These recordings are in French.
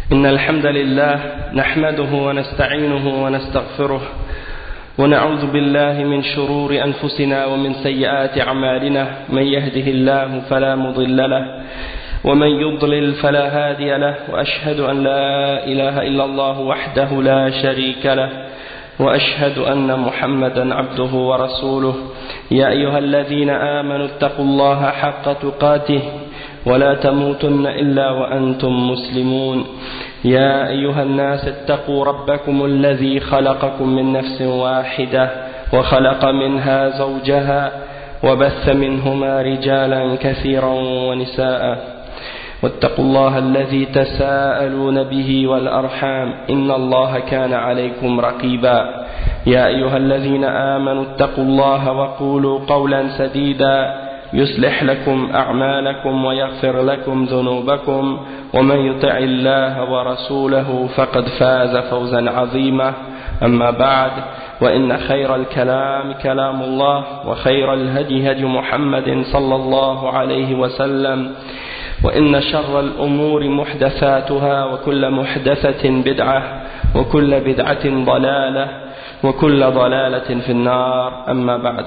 إن الحمد لله نحمده ونستعينه ونستغفره ونعوذ بالله من شرور أنفسنا ومن سيئات أعمالنا من يهده الله فلا مضل له ومن يضلل فلا هادي له وأشهد أن لا إله إلا الله وحده لا شريك له وأشهد أن محمدا عبده ورسوله يا أيها الذين آمنوا اتقوا الله حق تقاته ولا تموتن إلا وأنتم مسلمون يا أيها الناس اتقوا ربكم الذي خلقكم من نفس واحدة وخلق منها زوجها وبث منهما رجالا كثيرا ونساء واتقوا الله الذي تساءلون به والأرحام إن الله كان عليكم رقيبا يا أيها الذين آمنوا اتقوا الله وقولوا قولا سديدا يصلح لكم أعمالكم ويغفر لكم ذنوبكم ومن يطع الله ورسوله فقد فاز فوزا عظيما أما بعد وإن خير الكلام كلام الله وخير الهدي هدي محمد صلى الله عليه وسلم وإن شر الأمور محدثاتها وكل محدثة بدعة وكل بدعة ضلالة وكل ضلالة في النار أما بعد.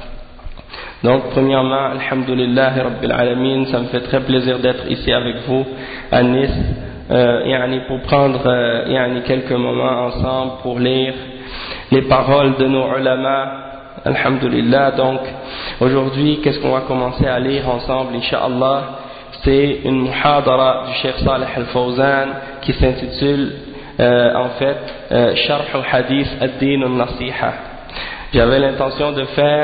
Donc premièrement, alhamdulillah rabbil alamin, ça me fait très plaisir d'être ici avec vous à Nice pour prendre quelques moments ensemble pour lire les paroles de nos ulama, alhamdulillah. Donc aujourd'hui, qu'est-ce qu'on va commencer à lire ensemble, incha'Allah? C'est une muhadara du Cheikh Salih Al-Fawzan qui s'intitule Sharh al-Hadith ad-Din al-Nasiha. J'avais l'intention de faire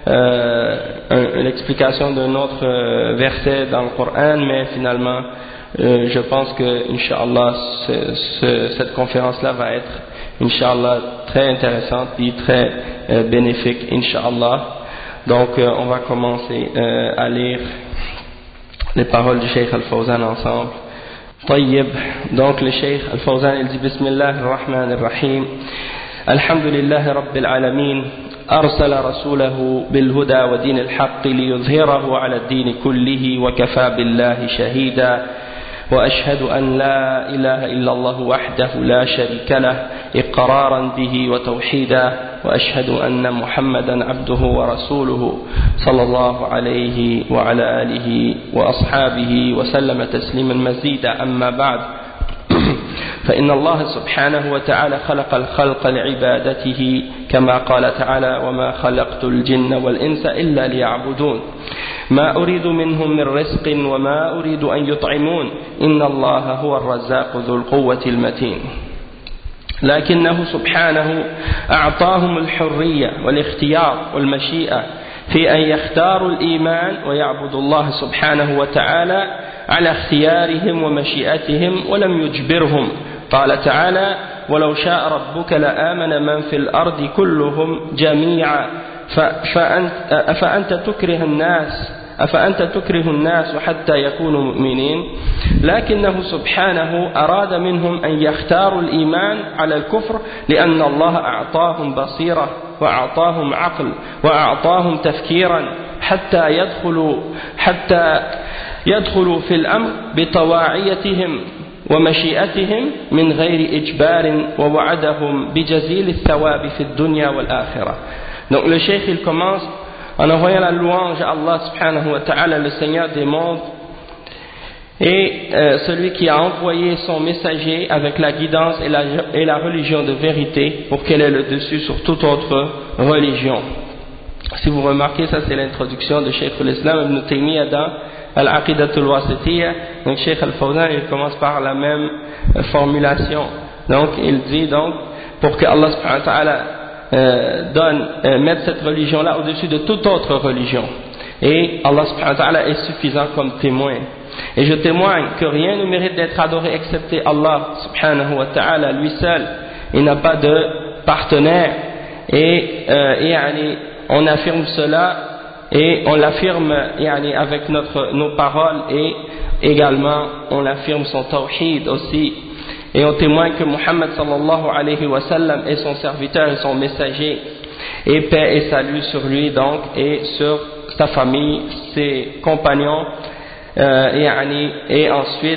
l'explication d'un autre verset dans le Coran, mais finalement je pense que Inch'Allah cette conférence-là va être Inch'Allah très intéressante et très bénéfique Inch'Allah. Donc on va commencer à lire les paroles du Cheikh Al-Fawzan ensemble. طيب. Donc le Cheikh Al-Fawzan il dit Bismillah ar-Rahman ar-Rahim. Alhamdulillah Rabbil Alamin. أرسل رسوله بالهدى ودين الحق ليظهره على الدين كله وكفى بالله شهيدا وأشهد أن لا إله إلا الله وحده لا شريك له إقرارا به وتوحيدا وأشهد أن محمدا عبده ورسوله صلى الله عليه وعلى آله وأصحابه وسلم تسليما مزيدا أما بعد فإن الله سبحانه وتعالى خلق الخلق لعبادته كما قال تعالى وما خلقت الجن والإنس إلا ليعبدون ما أريد منهم من رزق وما أريد أن يطعمون إن الله هو الرزاق ذو القوة المتين لكنه سبحانه أعطاهم الحرية والاختيار والمشيئة في أن يختاروا الإيمان ويعبدوا الله سبحانه وتعالى على اختيارهم ومشيئتهم ولم يجبرهم قال تعالى ولو شاء ربك لآمن من في الأرض كلهم جميعا أفأنت تكره الناس حتى يكونوا مؤمنين لكنه سبحانه أراد منهم أن يختاروا الإيمان على الكفر لأن الله أعطاهم بصيرة وأعطاهم عقل وأعطاهم تفكيرا حتى يدخلوا في الأمر بطواعيتهم ومشيئتهم من غير إجبار ووعدهم بجزيل الثواب في الدنيا والآخرة. Donc le cheikh il commence en envoyant la louange à Allah subhanahu wa ta'ala, le Seigneur des mondes, et celui qui a envoyé son messager avec la guidance et la religion de vérité pour qu'elle ait le dessus sur toute autre religion. Si vous remarquez, ça c'est l'introduction de Cheikh al-Islam Ibn Taymiyyah dans Al-Aqidatul Wasitiyya. Donc Cheikh Al-Fawzan il commence par la même formulation. Donc il dit donc pour que Allah subhanahu wa ta'ala mette cette religion-là au-dessus de toute autre religion. Et Allah subhanahu wa ta'ala est suffisant comme témoin. Et je témoigne que rien ne mérite d'être adoré excepté Allah subhanahu wa ta'ala, lui seul. Il n'a pas de partenaire. Et on affirme cela et on l'affirme avec nos paroles et également on affirme son tawhid aussi. Et on témoigne que Muhammad sallallahu alayhi wa sallam est son serviteur et son messager, et paix et salut sur lui donc et sur sa famille, ses compagnons et ensuite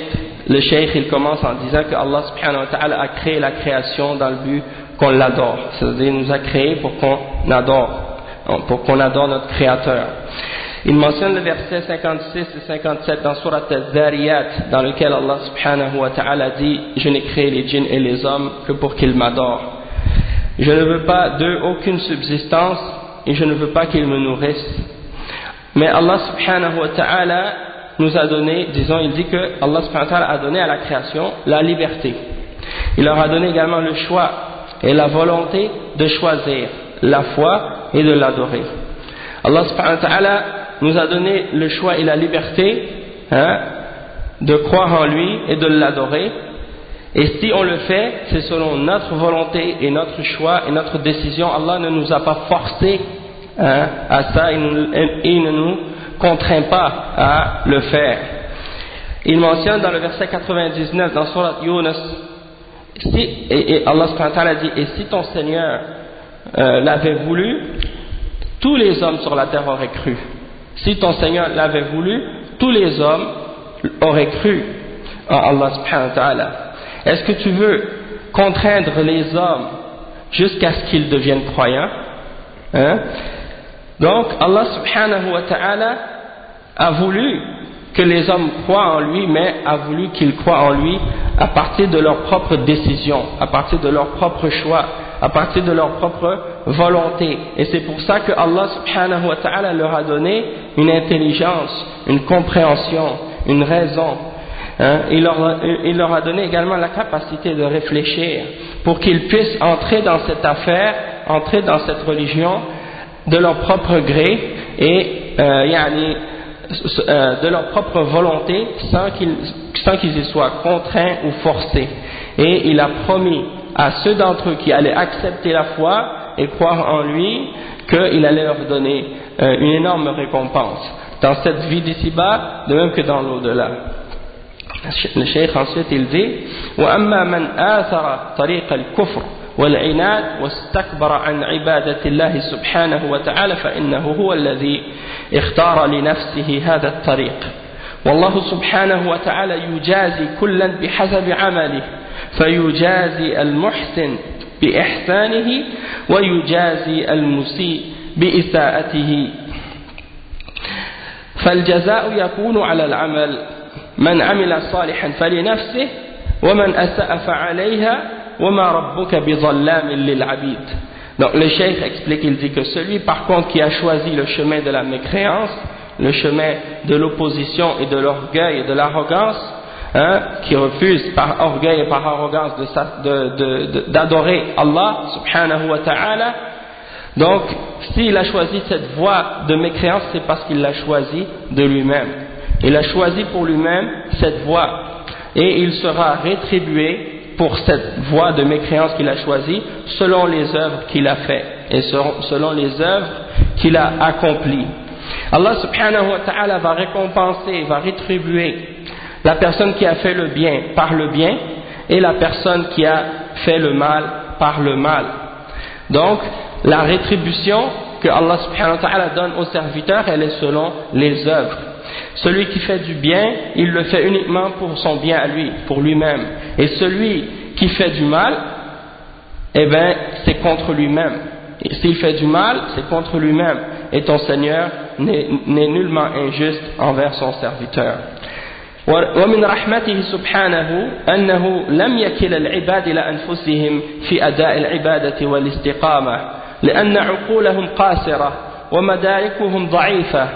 le cheikh il commence en disant que Allah subhanahu wa ta'ala a créé la création dans le but qu'on l'adore, c'est-à-dire il nous a créé pour qu'on adore notre créateur. Il mentionne le verset 56 et 57 dans Surat Al-Dhariyat, dans lequel Allah subhanahu wa ta'ala dit: je n'ai créé les djinns et les hommes que pour qu'ils m'adorent. Je ne veux pas d'eux aucune subsistance et je ne veux pas qu'ils me nourrissent. Mais Allah subhanahu wa ta'ala nous a donné, disons, il dit que Allah subhanahu wa ta'ala a donné à la création la liberté. Il leur a donné également le choix et la volonté de choisir la foi et de l'adorer. Allah subhanahu wa ta'ala nous a donné le choix et la liberté de croire en lui et de l'adorer. Et si on le fait, c'est selon notre volonté et notre choix et notre décision. Allah ne nous a pas forcé à ça, il ne nous contraint pas à le faire. Il mentionne dans le verset 99 dans Surat Yunus, et Allah subhanahu wa ta'ala dit: et si ton Seigneur l'avait voulu, tous les hommes sur la terre auraient cru. Si ton Seigneur l'avait voulu, tous les hommes auraient cru en Allah subhanahu wa ta'ala. Est-ce que tu veux contraindre les hommes jusqu'à ce qu'ils deviennent croyants? Donc Allah subhanahu wa ta'ala a voulu que les hommes croient en lui, mais a voulu qu'ils croient en lui à partir de leur propre décision, à partir de leur propre choix, à partir de leur propre volonté. Et c'est pour ça que Allah subhanahu wa ta'ala leur a donné une intelligence, une compréhension, une raison. Il leur a donné également la capacité de réfléchir pour qu'ils puissent entrer dans cette affaire, entrer dans cette religion de leur propre gré et de leur propre volonté sans qu'ils y soient contraints ou forcés. Et il a promis à ceux d'entre eux qui allaient accepter la foi et croire en lui qu'il allait leur donner une énorme récompense dans cette vie d'ici-bas, de même que dans l'au-delà. Le cheikh ensuite il dit: وأما من آثر طريق الكفر والعناد واستكبر عن عبادة الله سبحانه وتعالى فإنه هو الذي اختار لنفسه هذا الطريق، والله سبحانه وتعالى يجازي كلا بحسب عمله، فيجازي المحسن بإحسانه ويجازي المسيء بإساءته، فالجزاء يكون على العمل، من عمل صالحا فلنفسه ومن أساء فعليها وما ربك بظلام للعبيد. Donc le cheikh explique, il dit que celui par contre qui a choisi le chemin de la mécréance, le chemin de l'opposition et de l'orgueil et de l'arrogance, qui refuse par orgueil et par arrogance d'adorer Allah subhanahu wa ta'ala, donc s'il a choisi cette voie de mécréance, c'est parce qu'il l'a choisi de lui-même. Il a choisi pour lui-même cette voie et il sera rétribué pour cette voie de mécréance qu'il a choisie selon les œuvres qu'il a faites et selon les œuvres qu'il a accomplies. Allah subhanahu wa ta'ala va récompenser, va rétribuer la personne qui a fait le bien par le bien et la personne qui a fait le mal par le mal. Donc la rétribution que Allah subhanahu wa ta'ala donne aux serviteurs, elle est selon les œuvres. Celui qui fait du bien, il le fait uniquement pour son bien à lui, pour lui-même. Et celui qui fait du mal, eh bien, c'est contre lui-même. Et s'il fait du mal, c'est contre lui-même. Et ton Seigneur n'est nullement injuste envers son serviteur. ومن رحمته سبحانه أنه لم يكل العباد إلى أنفسهم في أداء العبادة والاستقامة لأن عقولهم قاصرة ومداركهم ضعيفة،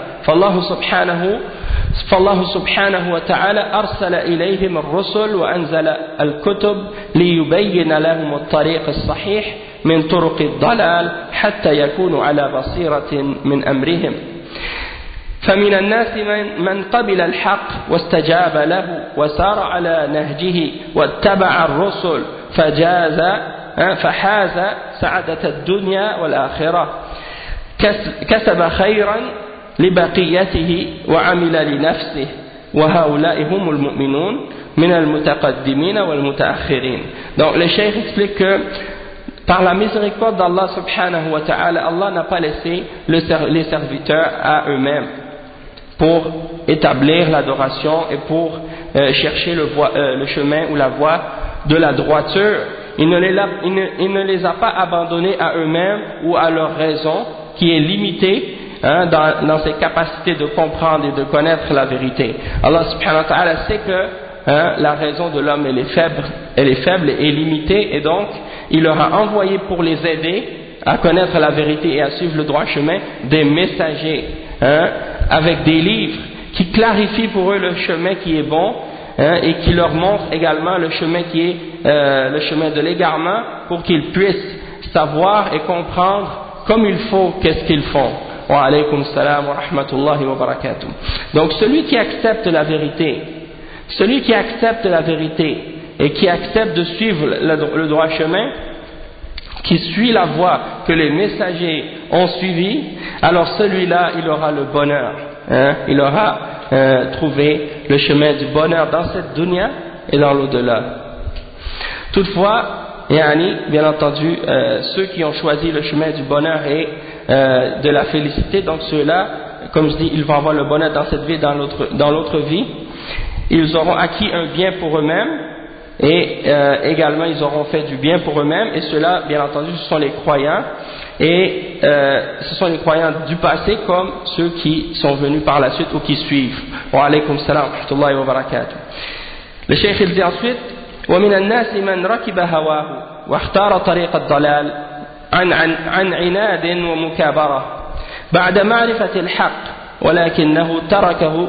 فالله سبحانه وتعالى أرسل إليهم الرسل وأنزل الكتب ليبين لهم الطريق الصحيح من طرق الضلال حتى يكونوا على بصيرة من أمرهم. فمن الناس من قبل الحق واستجاب له وسار على نهجه واتبع الرسل فحاز سعادة الدنيا والآخرة، كسب خيرا لبقيته وعمل لنفسه، وهؤلاء هم المؤمنون من المتقدمين والمتأخرين. Donc le cheikh explique que par la miséricorde d'Allah subhanahu wa ta'ala, Allah n'a pas laissé les serviteurs à eux-mêmes pour établir l'adoration et pour chercher le chemin ou la voie de la droiture. Il ne les a pas abandonnés à eux-mêmes ou à leur raison qui est limitée dans ses capacités de comprendre et de connaître la vérité. Allah subhanahu wa ta'ala sait que la raison de l'homme elle est faible et limitée, et donc il leur a envoyé pour les aider à connaître la vérité et à suivre le droit chemin des messagers avec des livres qui clarifient pour eux le chemin qui est bon et qui leur montrent également le chemin qui est le chemin de l'égarement, pour qu'ils puissent savoir et comprendre comme il faut qu'est-ce qu'ils font. Wa alaykum salam wa rahmatullahi wa barakatuh. Donc celui qui accepte la vérité et qui accepte de suivre le droit chemin, qui suit la voie que les messagers ont suivie, alors celui-là il aura le bonheur, il aura trouvé le chemin du bonheur dans cette dunya et dans l'au-delà. Toutefois, bien entendu, ceux qui ont choisi le chemin du bonheur et de la félicité, donc ceux-là, comme je dis, ils vont avoir le bonheur dans cette vie et dans l'autre vie. Ils auront acquis un bien pour eux-mêmes et également ils auront fait du bien pour eux-mêmes, et ceux-là, bien entendu, ce sont les croyants, et ce sont les croyants du passé comme ceux qui sont venus par la suite ou qui suivent. Wa alaykum salam wa rahmatullahi wa barakatuh. Le cheikh il dit ensuite: ومن الناس من ركب هواه واختار طريق الضلال عن عناد ومكابرة بعد معرفة الحق ولكنه تركه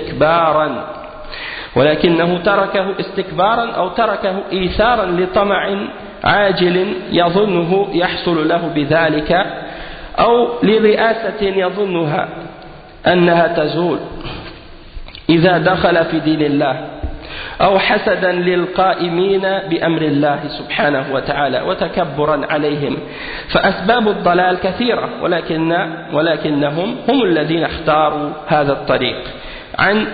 استكبارا أو تركه إيثارا لطمع عاجل يظنه يحصل له بذلك أو لرئاسة يظنها أنها تزول إذا دخل في دين الله، أو حسدا للقائمين بأمر الله سبحانه وتعالى وتكبرا عليهم. فأسباب الضلال كثيرة، ولكنهم هم الذين اختاروا هذا الطريق عن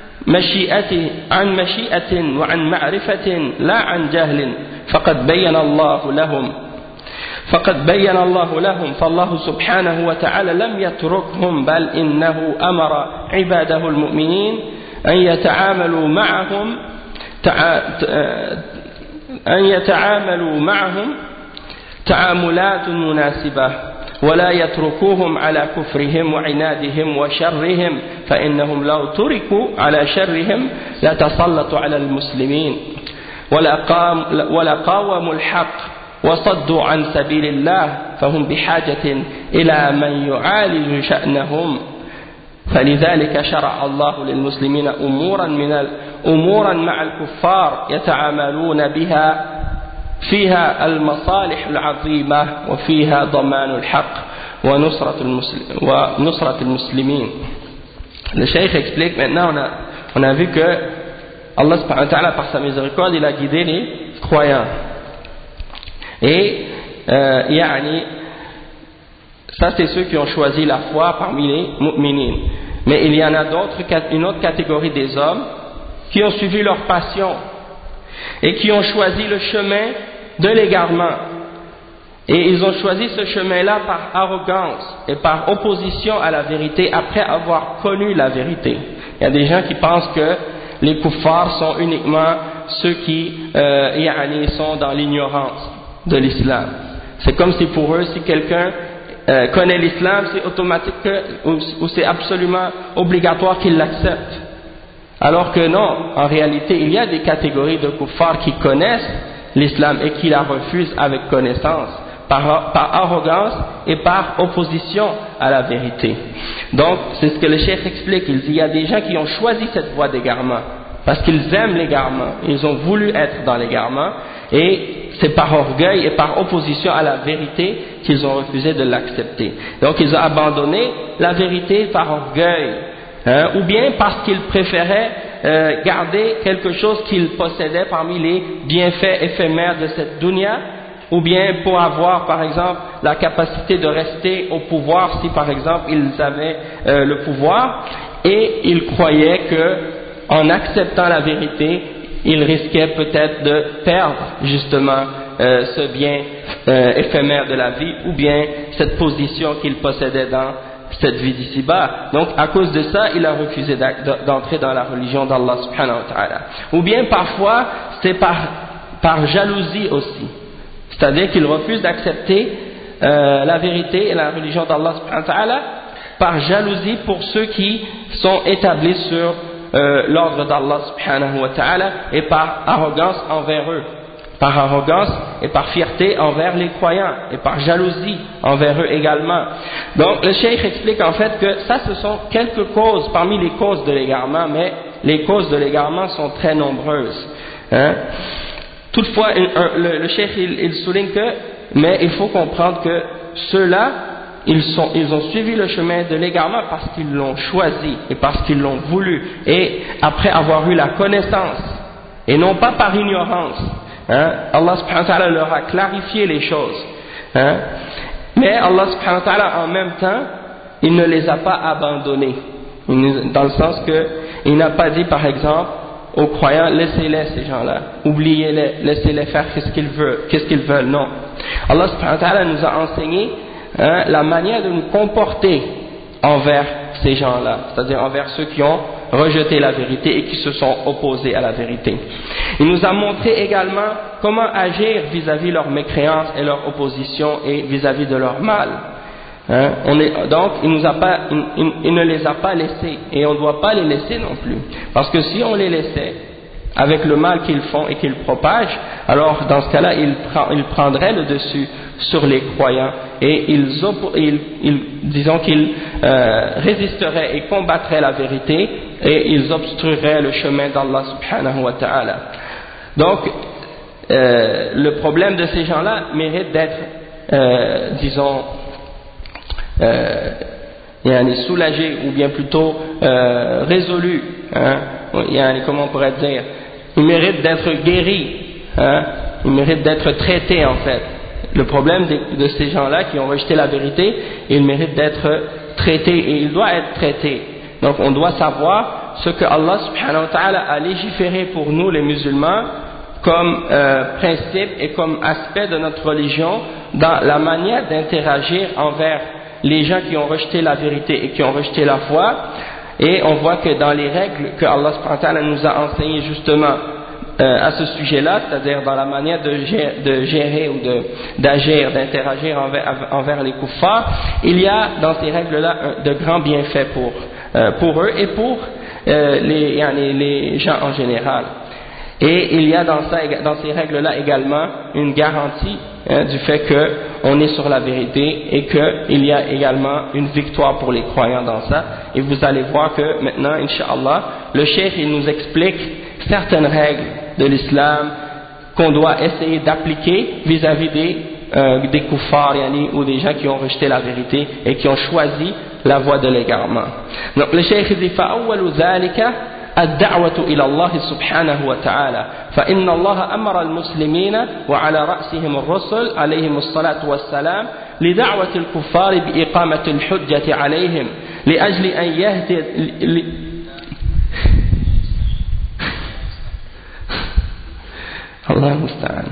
مشيئة وعن معرفة لا عن جهل، فقد بين الله لهم فالله سبحانه وتعالى لم يتركهم، بل إنه أمر عباده المؤمنين أن يتعاملوا معهم تعاملات مناسبة، ولا يتركوهم على كفرهم وعنادهم وشرهم، فإنهم لو تركوا على شرهم لتسلطوا على المسلمين ولقاوموا الحق وصدوا عن سبيل الله، فهم بحاجة إلى من يعالج شأنهم. فلذلك شرع الله للمسلمين أمورا مع الكفار يتعاملون بها فيها المصالح العظيمة وفيها ضمان الحق ونصرة المسلمين. Le cheikh explique maintenant, on a vu que Allah subhanahu wa ta'ala par sa miséricorde il a guidé les croyants, et ça c'est ceux qui ont choisi la foi parmi les mu'minines. Mais il y en a une autre catégorie des hommes qui ont suivi leur passion et qui ont choisi le chemin de l'égarement, et ils ont choisi ce chemin-là par arrogance et par opposition à la vérité après avoir connu la vérité. Il y a des gens qui pensent que les kuffars sont uniquement ceux qui sont dans l'ignorance de l'islam. C'est comme si pour eux, si quelqu'un connaît l'islam, c'est automatique ou c'est absolument obligatoire qu'il l'accepte. Alors que non, en réalité, il y a des catégories de kuffars qui connaissent l'islam et qui la refusent avec connaissance, par arrogance et par opposition à la vérité. Donc, c'est ce que le cheikh explique. Il dit, il y a des gens qui ont choisi cette voie d'égarement parce qu'ils aiment l'égarement, ils ont voulu être dans l'égarement, et c'est par orgueil et par opposition à la vérité qu'ils ont refusé de l'accepter. Donc ils ont abandonné la vérité par orgueil, ou bien parce qu'ils préféraient garder quelque chose qu'ils possédaient parmi les bienfaits éphémères de cette dunya, ou bien pour avoir par exemple la capacité de rester au pouvoir si par exemple ils avaient le pouvoir, et ils croyaient que en acceptant la vérité ils risquaient peut-être de perdre justement ce bien éphémère de la vie, ou bien cette position qu'ils possédaient dans cette vie d'ici-bas. Donc à cause de ça, il a refusé d'entrer dans la religion d'Allah subhanahu wa ta'ala. Ou bien parfois, c'est par jalousie aussi. C'est-à-dire qu'il refuse d'accepter la vérité et la religion d'Allah subhanahu wa ta'ala par jalousie pour ceux qui sont établis sur l'ordre d'Allah subhanahu wa ta'ala et par arrogance envers eux. Par arrogance et par fierté envers les croyants et par jalousie envers eux également. Donc le cheikh explique en fait que ça ce sont quelques causes parmi les causes de l'égarement, mais les causes de l'égarement sont très nombreuses. Toutefois le cheikh il souligne que, mais il faut comprendre que ceux-là ils ont suivi le chemin de l'égarement parce qu'ils l'ont choisi et parce qu'ils l'ont voulu et après avoir eu la connaissance et non pas par ignorance. Allah subhanahu wa ta'ala leur a clarifié les choses. Mais Allah subhanahu wa ta'ala en même temps, il ne les a pas abandonnés. Dans le sens que il n'a pas dit par exemple aux croyants, laissez-les ces gens-là, oubliez-les, laissez-les faire qu'est-ce qu'ils veulent. Non. Allah subhanahu wa ta'ala nous a enseigné la manière de nous comporter envers ces gens-là, c'est-à-dire envers ceux qui ont rejeté la vérité et qui se sont opposés à la vérité. Il nous a montré également comment agir vis-à-vis leur mécréance et leur opposition et vis-à-vis de leur mal. Donc il ne les a pas laissés et on ne doit pas les laisser non plus, parce que si on les laissait avec le mal qu'ils font et qu'ils propagent, alors dans ce cas-là ils prendraient le dessus sur les croyants et disons qu'ils résisteraient et combattraient la vérité et ils obstrueraient le chemin d'Allah subhanahu wa ta'ala. Donc le problème de ces gens-là mérite d'être soulagé ou bien plutôt résolu, comment on pourrait dire, il mérite d'être guéri, il mérite d'être traité en fait. Le problème de ces gens-là qui ont rejeté la vérité, il mérite d'être traité et il doit être traité. Donc on doit savoir ce que Allah subhanahu wa ta'ala a légiféré pour nous les musulmans comme principe et comme aspect de notre religion dans la manière d'interagir envers les gens qui ont rejeté la vérité et qui ont rejeté la foi. Et on voit que dans les règles que Allah subhanahu wa ta'ala nous a enseignées justement à ce sujet-là, c'est-à-dire dans la manière de gérer ou d'agir, d'interagir envers les kuffars, il y a dans ces règles-là de grands bienfaits pour eux et pour les gens en général. Et il y a dans ces règles-là également une garantie du fait qu'on est sur la vérité et qu'il y a également une victoire pour les croyants dans ça. Et vous allez voir que maintenant, Inch'Allah, le cheikh il nous explique certaines règles de l'islam qu'on doit essayer d'appliquer vis-à-vis des kuffars ou des gens qui ont rejeté la vérité et qui ont choisi la voie de l'égarement. Donc le cheikh dit فأول ذلك الدعوة إلى الله سبحانه وتعالى فإن الله أمر المسلمين وعلى رأسهم الرسل عليهم الصلاة والسلام لدعوة الكفار بإقامة الحجة عليهم لأجل أن يهدي الله المستعان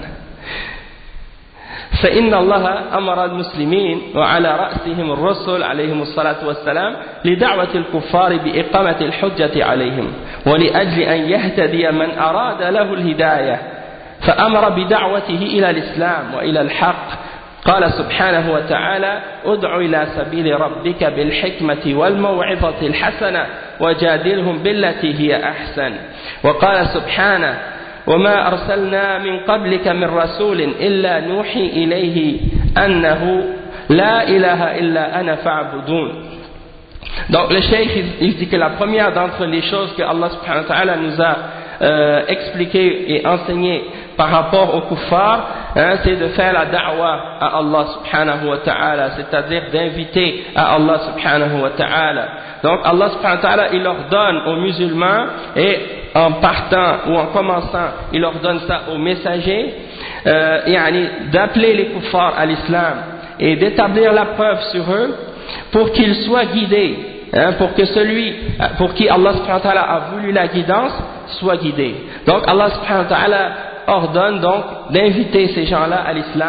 فإن الله أمر المسلمين وعلى رأسهم الرسل عليهم الصلاة والسلام لدعوة الكفار بإقامة الحجة عليهم ولأجل أن يهتدي من أراد له الهداية فأمر بدعوته إلى الإسلام وإلى الحق قال سبحانه وتعالى ادع إلى سبيل ربك بالحكمة والموعظة الحسنة وجادلهم بالتي هي أحسن وقال سبحانه وما أرسلنا من قبلك من رسول إلا نوحي إليه أنه لا إله إلا أنا فاعبدون. Donc le cheikh il dit que la première d'entre les choses que Allah subhanahu wa ta'ala nous a expliqué et enseigné par rapport aux kuffars, c'est de faire la da'wa à Allah subhanahu wa ta'ala, c'est-à-dire d'inviter à Allah subhanahu wa ta'ala. Donc Allah subhanahu wa ta'ala il ordonne aux musulmans et en partant ou en commençant il ordonne ça aux messagers d'appeler les kuffars à l'islam et d'établir la preuve sur eux pour qu'ils soient guidés, pour que celui pour qui Allah subhanahu wa ta'ala a voulu la guidance soit guidé. Donc Allah subhanahu wa ta'ala ordonne donc d'inviter ces gens-là à l'islam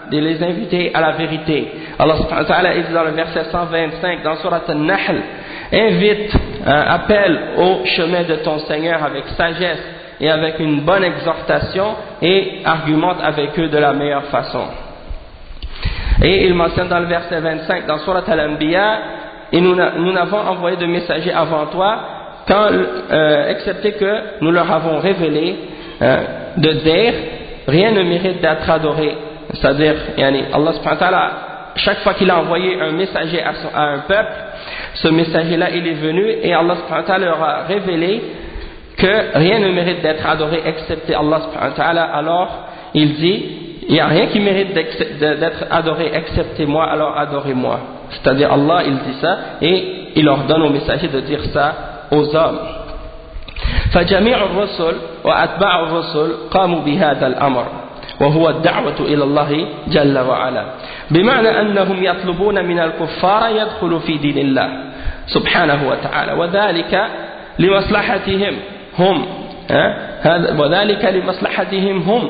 de les inviter à la vérité. Allah subhanahu wa ta'ala dit dans le verset 125 dans Surat An-Nahl, invite, appelle au chemin de ton Seigneur avec sagesse et avec une bonne exhortation et argumente avec eux de la meilleure façon. Et il mentionne dans le verset 25 dans Surat Al-Anbiya, et nous n'avons envoyé de messagers avant toi excepté que nous leur avons révélé de dire rien ne mérite d'être adoré, c'est-à-dire Allah subhanahu wa ta'ala, chaque fois qu'il a envoyé un messager à un peuple, ce messager là il est venu et Allah subhanahu wa ta'ala leur a révélé que rien ne mérite d'être adoré excepté Allah subhanahu wa ta'ala. Alors il dit il n'y a rien qui mérite d'être adoré excepté moi, alors adorez-moi, c'est-à-dire Allah il dit ça et il ordonne aux messagers de dire ça aux hommes. فجميع الرسل وأتباع الرسل قاموا بهذا الأمر وهو الدعوة إلى الله جل وعلا بمعنى أنهم يطلبون من الكفار يدخلوا في دين الله سبحانه وتعالى وذلك لمصلحتهم هم وذلك لمصلحتهم هم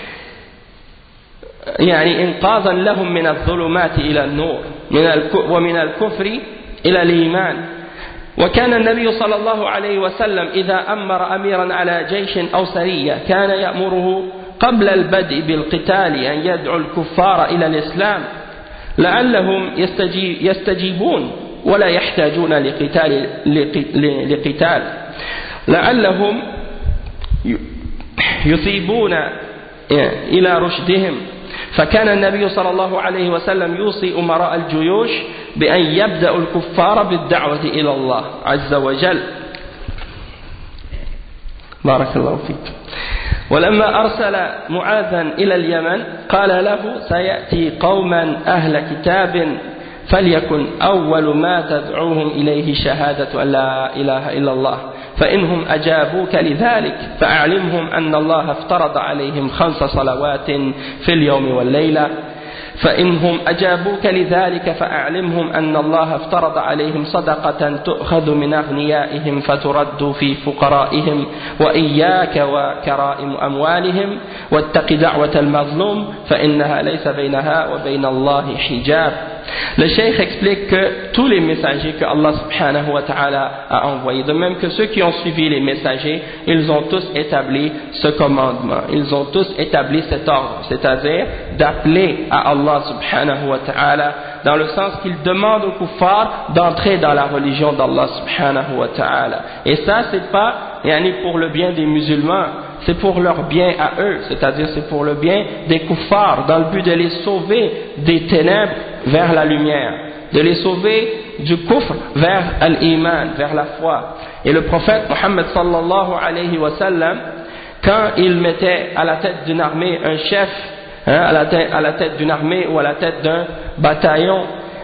يعني إنقاذا لهم من الظلمات إلى النور ومن الكفر إلى الإيمان. وكان النبي صلى الله عليه وسلم إذا أمر أميرا على جيش أو سرية كان يأمره قبل البدء بالقتال أن يدعو الكفار إلى الإسلام لعلهم يستجيبون ولا يحتاجون لقتال لعلهم يثيبون إلى رشدهم. فكان النبي صلى الله عليه وسلم يوصي أمراء الجيوش بأن يبدأوا الكفار بالدعوة إلى الله عز وجل. بارك الله فيك. ولما أرسل معاذا إلى اليمن قال له سيأتي قوما أهل كتاب فليكن أول ما تدعوهم إليه شهادة أن لا إله إلا الله فإنهم أجابوك لذلك فأعلمهم أن الله افترض عليهم 5 صلوات في اليوم والليلة فإنهم أجابوك لذلك فأعلمهم أن الله افترض عليهم صدقة تؤخذ من أغنيائهم فترد في فقرائهم وإياك وكرائم أموالهم واتق دعوة المظلوم فإنها ليس بينها وبين الله حجاب. Le cheikh explique que tous les messagers que Allah subhanahu wa ta'ala a envoyés, de même que ceux qui ont suivi les messagers, ils ont tous établi ce commandement, ils ont tous établi cet ordre, c'est-à-dire d'appeler à Allah subhanahu wa ta'ala dans le sens qu'ils demandent aux kuffars d'entrer dans la religion d'Allah subhanahu wa ta'ala. Et ça c'est pas pour le bien des musulmans, c'est pour leur bien à eux, c'est-à-dire c'est pour le bien des kuffars, dans le but de les sauver des ténèbres vers la lumière, de les sauver du kufr vers l'iman, vers la foi. Et le prophète Mohammed sallallahu alayhi wa sallam, quand il mettait à la tête d'une armée un chef, à la tête d'une armée ou à la tête d'un bataillon,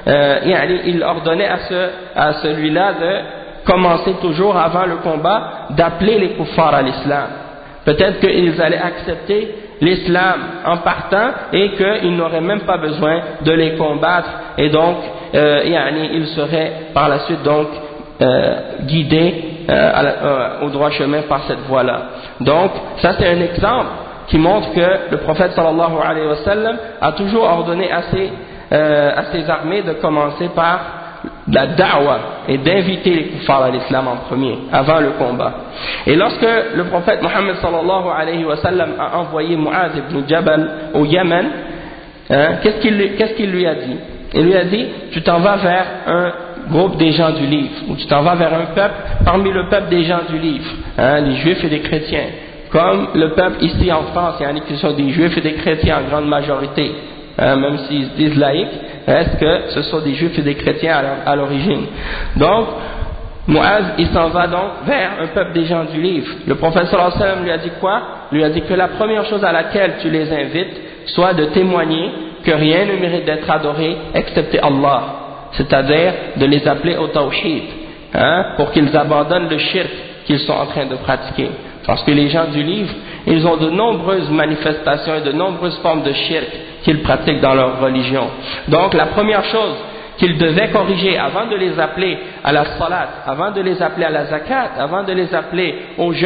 il ordonnait à celui-là de commencer toujours avant le combat d'appeler les kuffars à l'islam. Peut-être qu'ils allaient accepter l'islam en partant et qu'ils n'auraient même pas besoin de les combattre et donc ils seraient par la suite donc guidés au droit chemin par cette voie-là. Donc ça c'est un exemple qui montre que le prophète sallallahu alayhi wa sallam a toujours ordonné à ses armées de commencer par la da'wa et d'inviter les kuffars à l'islam en premier, avant le combat. Et lorsque le prophète Mohammed sallallahu alayhi wa sallam a envoyé Mu'adh ibn Jabal au Yémen, qu'est-ce qu'il lui a dit? Il lui a dit, tu t'en vas vers un groupe des gens du livre, ou tu t'en vas vers un peuple parmi le peuple des gens du livre, les juifs et les chrétiens. Comme le peuple ici en France, il y en a qui sont des juifs et des chrétiens en grande majorité, même s'ils se disent laïcs, est-ce que ce sont des juifs et des chrétiens à l'origine. Donc, Mu'adh, il s'en va donc vers un peuple des gens du livre. Le prophète sallallahu alayhi wa sallam lui a dit quoi? Lui a dit que la première chose à laquelle tu les invites, soit de témoigner que rien ne mérite d'être adoré excepté Allah, c'est-à-dire de les appeler au tawhid, pour qu'ils abandonnent le shirk qu'ils sont en train de pratiquer. Parce que les gens du livre, ils ont de nombreuses manifestations et de nombreuses formes de shirk qu'ils pratiquent dans leur religion. Donc la première chose qu'ils devaient corriger avant de les appeler à la salat, avant de les appeler à la zakat, avant de les appeler au jeûne,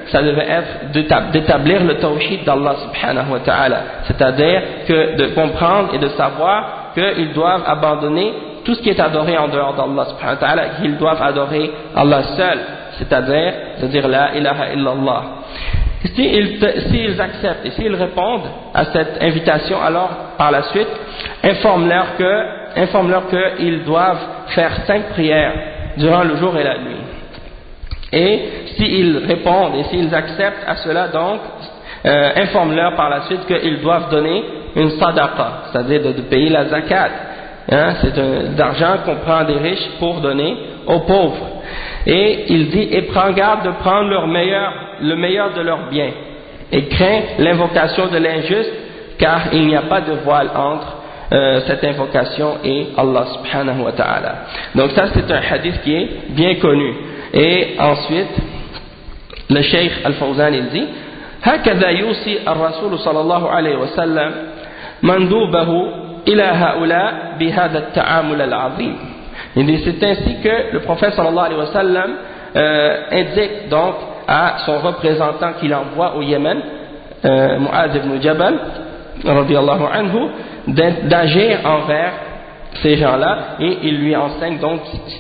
ça devait être d'établir le tawhid d'Allah subhanahu wa ta'ala, c'est-à-dire que de comprendre et de savoir qu'ils doivent abandonner tout ce qui est adoré en dehors d'Allah subhanahu wa ta'ala, qu'ils doivent adorer Allah seul, c'est-à-dire la ilaha illallah. S'ils acceptent et s'ils répondent à cette invitation, alors par la suite, informe-leur qu'ils doivent faire 5 prières durant le jour et la nuit. Et s'ils répondent et s'ils acceptent à cela, donc, informe-leur par la suite qu'ils doivent donner une sadaqa, c'est-à-dire de payer la zakat. C'est d'argent qu'on prend des riches pour donner aux pauvres. Et il dit, et prends garde de prendre le meilleur de leurs biens, et crains l'invocation de l'injuste, car il n'y a pas de voile entre cette invocation et Allah subhanahu wa ta'ala. Donc ça c'est un hadith qui est bien connu. Et ensuite, le Cheikh Al-Fawzan il dit, هكذا يوصي الرسول صلى الله عليه وسلم مندوبه إلى هؤلاء بهذا التعامل العظيم. Il dit, c'est ainsi que le prophète sallallahu alayhi wa sallam indique donc à son représentant qu'il envoie au Yémen, Mu'adh ibn Jabal radiyallahu anhu, d'agir envers ces gens-là, et il lui enseigne donc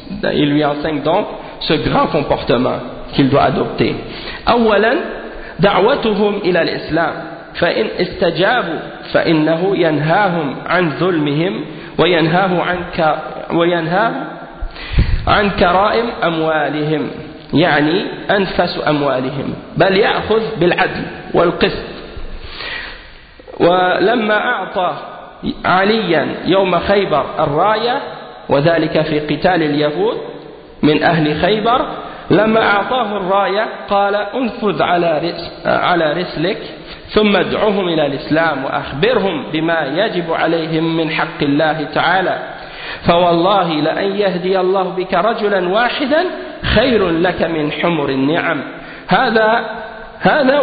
ce grand comportement qu'il doit adopter. أولا دعوتهم إلى الإسلام فإن استجابوا فإنه ينهاهم عن ظلمهم وينهاه عن كرائم أموالهم، يعني أنفس أموالهم، بل يأخذ بالعدل والقسط. ولما أعطى عليا يوم خيبر الراية، وذلك في قتال اليهود من أهل خيبر، لما أعطاه الراية قال انفذ على رسلك ثم ادعوهم إلى الإسلام وأخبرهم بما يجب عليهم من حق الله تعالى، فوالله لأن يهدي الله بك رجلا واحدا خير لك من حمر النعم. هذا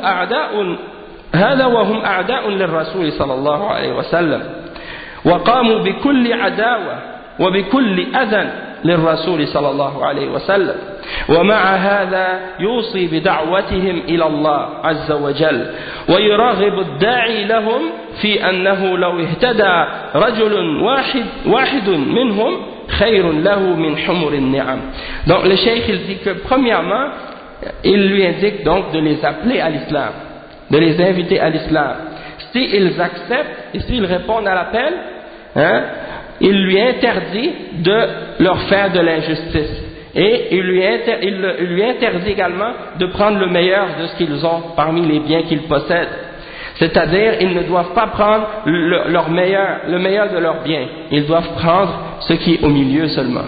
وهم أعداء للرسول صلى الله عليه وسلم، وقاموا بكل عداوة وبكل أذى للرسول صلى الله عليه وسلم، ومع هذا يوصي بدعوتهم إلى الله عز وجل، ويرغب الداعي لهم في أنه لو اهتدى رجل واحد منهم خير له من حمر النعم. Donc le cheikh il dit que premièrement il lui indique donc de les appeler à l'islam, de les inviter à l'islam. S'ils acceptent et s'ils répondent à l'appel, il lui interdit de leur faire de l'injustice. Et il lui interdit également de prendre le meilleur de ce qu'ils ont parmi les biens qu'ils possèdent. C'est-à-dire, ils ne doivent pas prendre le meilleur de leurs biens. Ils doivent prendre ce qui est au milieu seulement.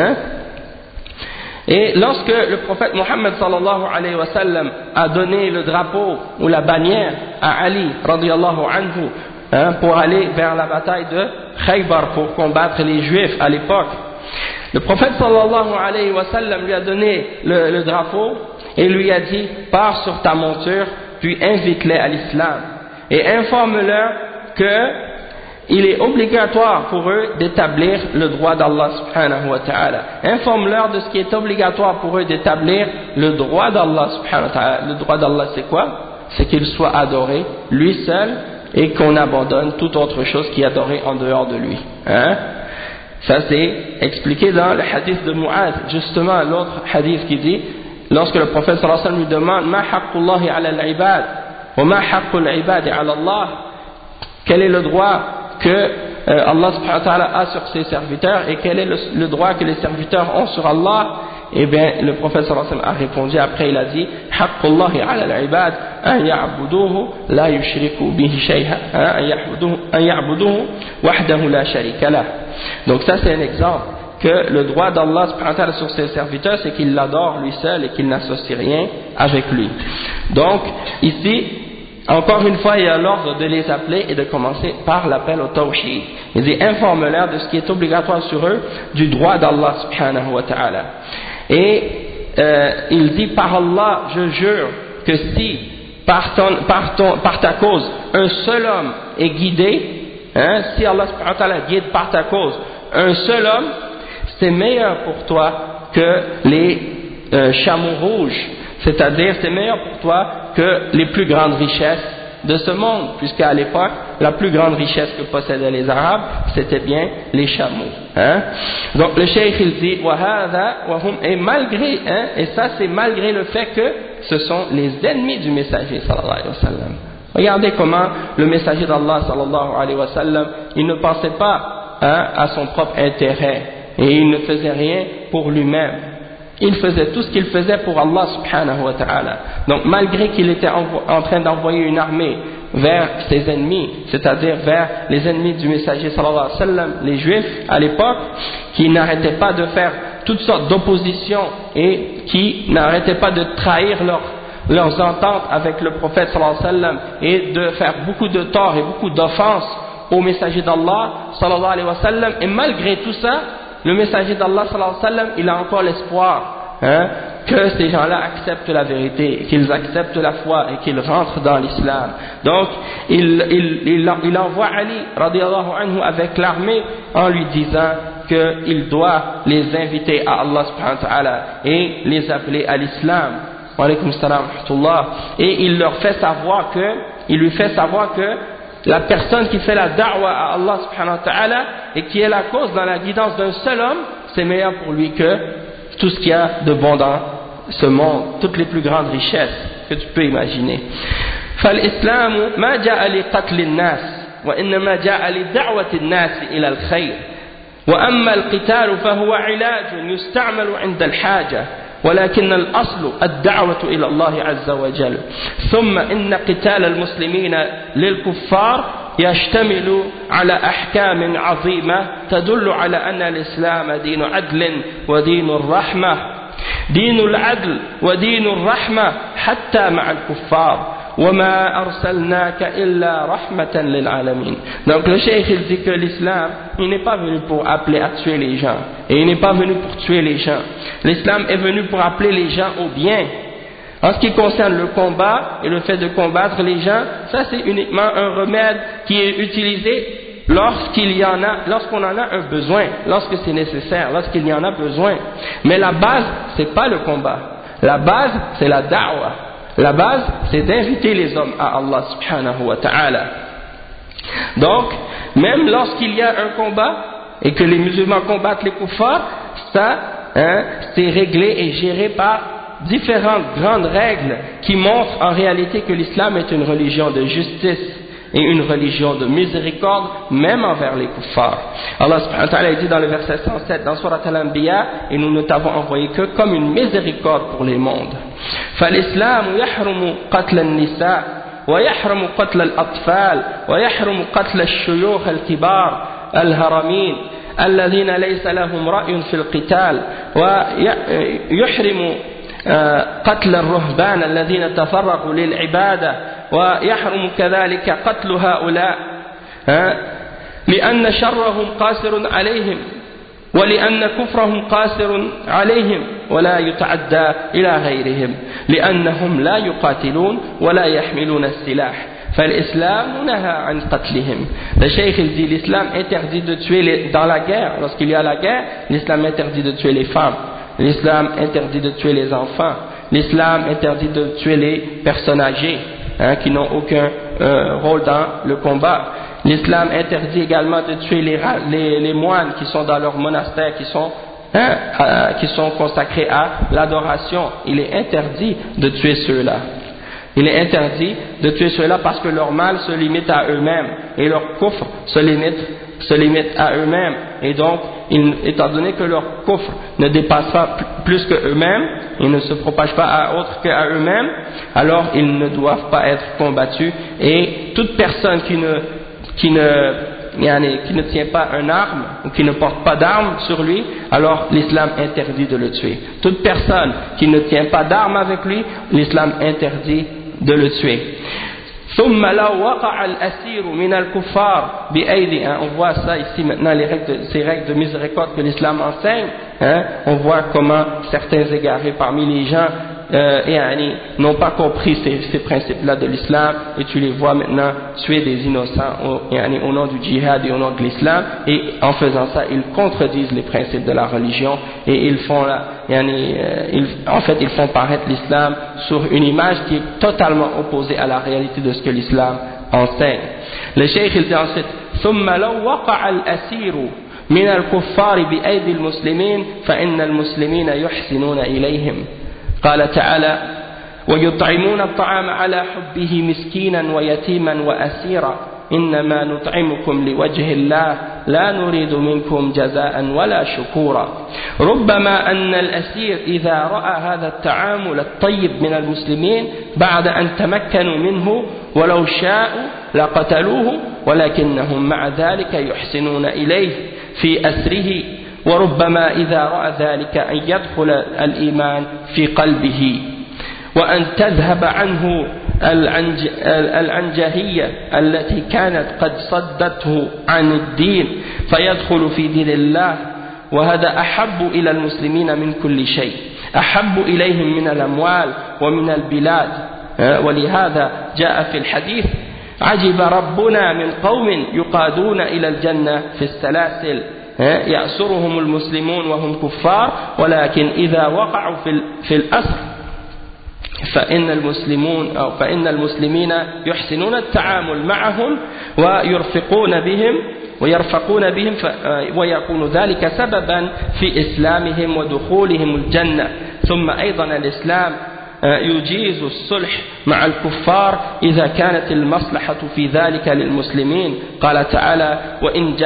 Et lorsque le prophète Mohammed sallallahu alayhi wa sallam a donné le drapeau ou la bannière à Ali radiyallahu anhu pour aller vers la bataille de Khaybar pour combattre les Juifs à l'époque, le prophète sallallahu alayhi wa sallam lui a donné le drapeau et lui a dit, pars sur ta monture puis invite-les à l'islam et informe-leur qu'il est obligatoire pour eux d'établir le droit d'Allah subhanahu wa ta'ala. Informe-leur de ce qui est obligatoire pour eux d'établir le droit d'Allah subhanahu wa ta'ala. Le droit d'Allah c'est quoi? C'est qu'il soit adoré lui seul et qu'on abandonne toute autre chose qui est adorée en dehors de lui. Ça c'est expliqué dans le hadith de Mu'adh, justement l'autre hadith qui dit, lorsque le prophète sallallahu alayhi wa sallam lui demande ma haqqullahi ala al-ibad wa ma haqqul ibadi ala Allah, quel est le droit que Allah subhanahu wa ta'ala a sur ses serviteurs et quel est le droit que les serviteurs ont sur Allah? Eh bien le prophète sallallahu alayhi wa sallam a répondu, après il a dit haqqullahi ala al-ibad an ya'buduhu la yushriku bihi shay'an, an ya'buduhu wahdahu la sharika lah. Donc ça c'est un exemple que le droit d'Allah subhanahu wa ta'ala sur ses serviteurs, c'est qu'il l'adore lui seul et qu'il n'associe rien avec lui. Donc ici encore une fois il y a l'ordre de les appeler et de commencer par l'appel au tawhid. Il dit informe-leur de ce qui est obligatoire sur eux du droit d'Allah subhanahu wa ta'ala. Et il dit par Allah je jure que si par ta cause un seul homme est guidé, si Allah subhanahu wa ta'ala guide par ta cause un seul homme, c'est meilleur pour toi que les chameaux rouges. c'est-à-dire c'est meilleur pour toi que les plus grandes richesses de ce monde, puisqu'à l'époque, la plus grande richesse que possédaient les Arabes, c'était bien les chameaux. Hein? Donc le cheikh il dit, et malgré, hein, et ça c'est malgré le fait que ce sont les ennemis du messager sallallahu alayhi wa sallam. Regardez comment le messager d'Allah sallallahu alayhi wa sallam, il ne pensait pas, hein, à son propre intérêt, et il ne faisait rien pour lui-même. Il faisait tout ce qu'il faisait pour Allah subhanahu wa ta'ala. Donc malgré qu'il était en train d'envoyer une armée vers ses ennemis, c'est-à-dire vers les ennemis du messager sallallahu alayhi wa sallam, les juifs à l'époque, qui n'arrêtaient pas de faire toutes sortes d'oppositions et qui n'arrêtaient pas de trahir leurs ententes avec le prophète sallallahu alayhi wa sallam et de faire beaucoup de tort et beaucoup d'offenses au messager d'Allah sallallahu alayhi wa sallam, et malgré tout ça, le messager d'Allah sallallahu alayhi wa sallam, il a encore l'espoir, hein, que ces gens-là acceptent la vérité, qu'ils acceptent la foi et qu'ils rentrent dans l'islam. Donc il envoie Ali radiyallahu anhu avec l'armée en lui disant qu'il doit les inviter à Allah subhanahu wa ta'ala et les appeler à l'islam. Wa alaykum salam wa rahmatullah. Et il lui fait savoir que la personne qui fait la da'wa à Allah subhanahu wa ta'ala et qui est la cause dans la guidance d'un seul homme, c'est meilleur pour lui que tout ce qu'il y a de bon dans ce monde, toutes les plus grandes richesses que tu peux imaginer. فالإسلام ما جاء لقتل الناس وإنما جاء لدعوة الناس إلى الخير وأما القتال فهو علاج يستعمل عند الحاجة ولكن الأصل الدعوة إلى الله عز وجل ثم إن قتال المسلمين للكفار يشتمل على أحكام عظيمة تدل على أن الإسلام دين عدل ودين الرحمة دين العدل ودين الرحمة حتى مع الكفار وما أرسلناك إلا رحمة للعالمين. Donc le cheikh il dit que l'islam il n'est pas venu pour appeler à tuer les gens et il n'est pas venu pour tuer les gens. L'islam est venu pour appeler les gens au bien. En ce qui concerne le combat et le fait de combattre les gens, ça c'est uniquement un remède qui est utilisé lorsqu'on en a un besoin, lorsque c'est nécessaire, lorsqu'il y en a besoin. Mais la base c'est pas le combat. La base c'est la da'wa. La base, c'est d'inviter les hommes à Allah subhanahu wa ta'ala. Donc, même lorsqu'il y a un combat et que les musulmans combattent les kuffars, ça, hein, c'est réglé et géré par différentes grandes règles qui montrent en réalité que l'islam est une religion de justice et une religion de miséricorde, même envers les kuffars. Allah subhanahu wa ta'ala dit dans le verset 107 dans Surat Al-Anbiya, et nous ne t'avons envoyé que comme une miséricorde pour les mondes. فالإسلام يحرم قتل النساء ويحرم قتل الأطفال ويحرم قتل الشيوخ الكبار الهرمين الذين ليس لهم رأي في القتال ويحرم قتل الرهبان الذين تفرغوا للعبادة ويحرم كذلك قتل هؤلاء لأن شرهم قاصر عليهم ولأن كفرهم قاصر عليهم ولا يتعدى إلى غيرهم لأنهم لا يقاتلون ولا يحملون السلاح فالإسلام نهى عن قتلهم. Le cheikh il dit l'islam interdit de tuer dans la guerre, lorsqu'il y a la guerre, l'islam interdit de tuer les femmes, l'islam interdit de tuer les enfants, l'islam interdit de tuer les personnes âgées, hein, qui n'ont aucun rôle dans le combat. L'islam interdit également de tuer les moines qui sont dans leur monastère, qui sont consacrés à l'adoration. Il est interdit de tuer ceux-là. Il est interdit de tuer ceux-là parce que leur mal se limite à eux-mêmes et leur kufr se limite à eux-mêmes. Et donc, étant donné que leur kufr ne dépasse pas plus que eux-mêmes, ils ne se propagent pas à autre qu'à eux-mêmes, alors ils ne doivent pas être combattus. Et toute personne qui ne tient pas une arme ou qui ne porte pas d'arme sur lui, alors l'islam interdit de le tuer. Toute personne qui ne tient pas d'arme avec lui, l'islam interdit de le tuer. ثم لو وقع الأسير من الكفار بأيدي, on voit ça ici maintenant, ces règles de miséricorde que l'islam enseigne, hein, on voit comment certains égarés parmi les gens n'ont pas compris ces principes-là de l'islam, et tu les vois maintenant tuer des innocents au nom du djihad et au nom de l'islam, et en faisant ça ils contredisent les principes de la religion et ils font paraître l'islam sur une image qui est totalement opposée à la réalité de ce que l'islam enseigne. Le cheikh il dit ensuite ثم لو وقع الأسير من الكفار بأيدي المسلمين فإن المسلمين يحسنون إليهم. قال تعالى ويطعمون الطعام على حبه مسكينا ويتيما وأسيرا إنما نطعمكم لوجه الله لا نريد منكم جزاء ولا شكورا. ربما أن الأسير إذا رأى هذا التعامل الطيب من المسلمين بعد أن تمكنوا منه ولو شاءوا لقتلوه ولكنهم مع ذلك يحسنون إليه في أسره وربما إذا رأى ذلك أن يدخل الإيمان في قلبه وأن تذهب عنه العنجهية التي كانت قد صدته عن الدين فيدخل في دين الله وهذا أحب إلى المسلمين من كل شيء أحب إليهم من الأموال ومن البلاد. ولهذا جاء في الحديث عجب ربنا من قوم يقادون إلى الجنة في السلاسل يأسرهم المسلمون وهم كفار ولكن إذا وقعوا في الأسر فإن المسلمين يحسنون التعامل معهم ويرفقون بهم ويكون ذلك سببا في إسلامهم ودخولهم الجنة. ثم أيضا الإسلام يجيز الصلح مع الكفار إذا كانت المصلحة في ذلك للمسلمين. قال تعالى وإن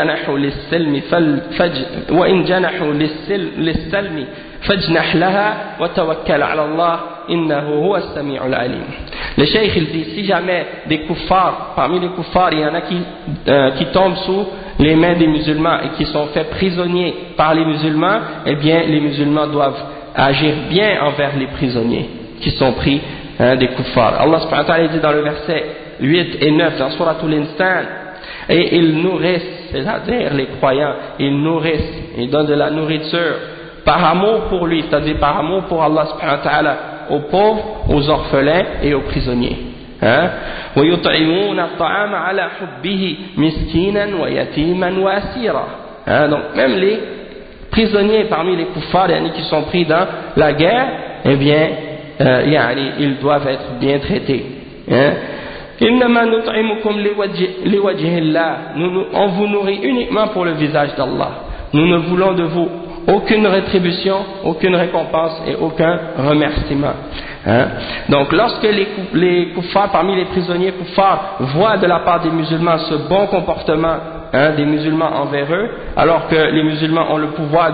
جنحوا للسلم فاجنح لها وتوكل على الله إنه هو السميع العليم. Le cheikh il dit si jamais des kuffars, parmi les kuffars il y en a qui tombent sous les mains des musulmans et qui sont faits prisonniers par les musulmans, eh bien les musulmans doivent agir bien envers les prisonniers qui sont pris des kuffars. Allah subhanahu wa ta'ala dit dans le verset 8 et 9 dans Surah Al-Insan, et ils nourrissent, c'est-à-dire les croyants, ils donnent de la nourriture par amour pour lui, c'est-à-dire par amour pour Allah subhanahu wa ta'ala, aux pauvres, aux orphelins et aux prisonniers. وَيُطْعِمُونَ الطَّعَامَ عَلَى حُبِّهِ مِسْكِينًا وَيَتِيمًا وَأَسِيرًا. Donc même les prisonniers parmi les kuffars qui sont pris dans la guerre, eh bien ils doivent être bien traités. إِنَّمَا نُطْعِمُكُمْ لِوَجْهِ اللَّهِ. On vous nourrit uniquement pour le visage d'Allah. Nous ne voulons de vous aucune rétribution, aucune récompense et aucun remerciement. Donc lorsque les kuffars, parmi les prisonniers kuffars, voient de la part des musulmans ce bon comportement des musulmans envers eux, alors que les musulmans ont le pouvoir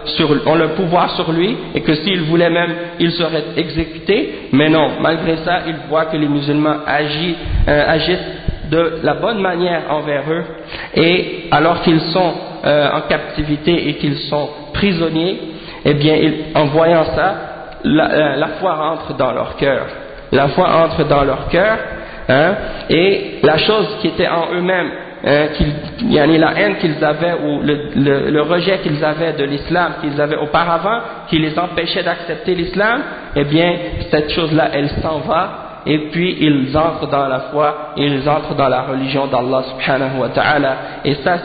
sur lui et que s'ils voulaient même, ils seraient exécutés, mais non, malgré ça, ils voient que les musulmans agissent de la bonne manière envers eux, et alors qu'ils sont en captivité et qu'ils sont prisonniers, eh bien en voyant ça, la foi entre dans leur cœur. La foi entre dans leur cœur, et la chose qui était en eux-mêmes, la haine qu'ils avaient ou le rejet qu'ils avaient de l'islam, qu'ils avaient auparavant, qui les empêchait d'accepter l'islam, eh bien cette chose-là, elle s'en va. Et puis ils entrent dans la foi, ils entrent dans la religion d'Allah subhanahu wa ta'ala, et ça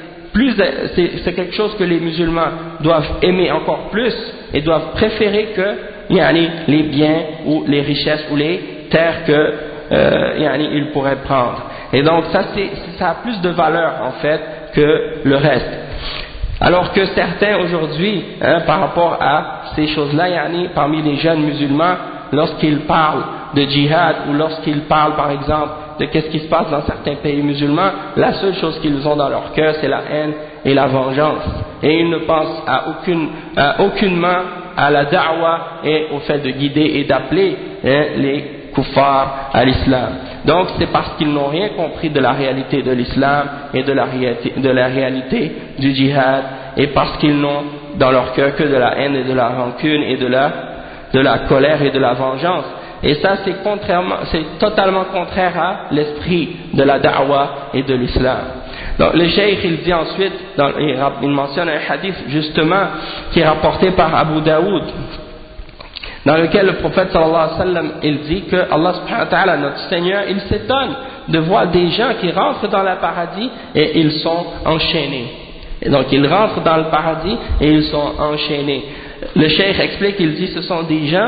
c'est quelque chose que les musulmans doivent aimer encore plus et doivent préférer que les biens ou les richesses ou les terres que ils pourraient prendre. Et donc ça a plus de valeur en fait que le reste. Alors que certains aujourd'hui, par rapport à ces choses-là, parmi les jeunes musulmans, lorsqu'ils parlent de djihad ou lorsqu'ils parlent par exemple de qu'est-ce qui se passe dans certains pays musulmans, la seule chose qu'ils ont dans leur cœur c'est la haine et la vengeance, et ils ne pensent aucunement à la da'wa et au fait de guider et d'appeler les kuffars à l'islam. Donc c'est parce qu'ils n'ont rien compris de la réalité de l'islam et de la réalité du djihad, et parce qu'ils n'ont dans leur cœur que de la haine et de la rancune et de la colère et de la vengeance. Et ça c'est totalement contraire à l'esprit de la da'wa et de l'islam. Donc le cheikh il dit ensuite, il mentionne un hadith justement qui est rapporté par Abu Daoud, dans lequel le prophète sallallahu alayhi wa sallam il dit que Allah subhanahu wa ta'ala, notre Seigneur, il s'étonne de voir des gens qui rentrent dans le paradis et ils sont enchaînés. Et donc ils rentrent dans le paradis et ils sont enchaînés. Le cheikh explique, il dit ce sont des gens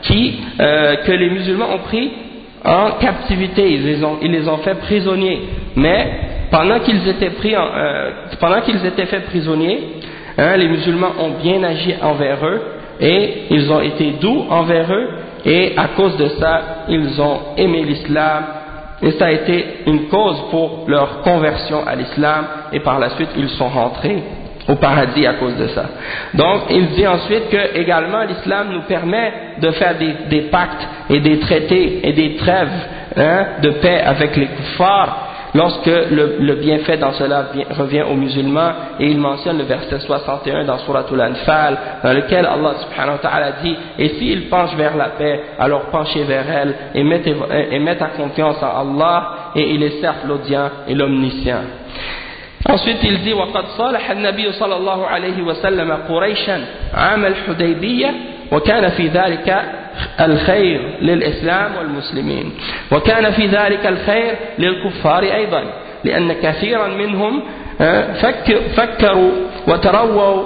que les musulmans ont pris en captivité, ils les ont fait prisonniers, mais pendant qu'ils étaient faits prisonniers, les musulmans ont bien agi envers eux et ils ont été doux envers eux, et à cause de ça ils ont aimé l'islam, et ça a été une cause pour leur conversion à l'islam, et par la suite ils sont rentrés au paradis à cause de ça. Donc il dit ensuite que également l'islam nous permet de faire des pactes et des traités et des trêves de paix avec les kuffars, lorsque le bienfait dans cela revient aux musulmans, et il mentionne le verset 61 dans Souratul Anfal, dans lequel Allah subhanahu wa ta'ala dit: et s'ils penchent vers la paix, alors penchez vers elle et mettez ta confiance en Allah, et il est certes l'audient et l'omniscient. Ensuite il dit: وقد صالح النبي صلى الله عليه وسلم قريشا عام الحديبية وكان في ذلك الخير للإسلام والمسلمين، وكان في ذلك الخير للكفار أيضا، لأن كثيرا منهم فكروا وترووا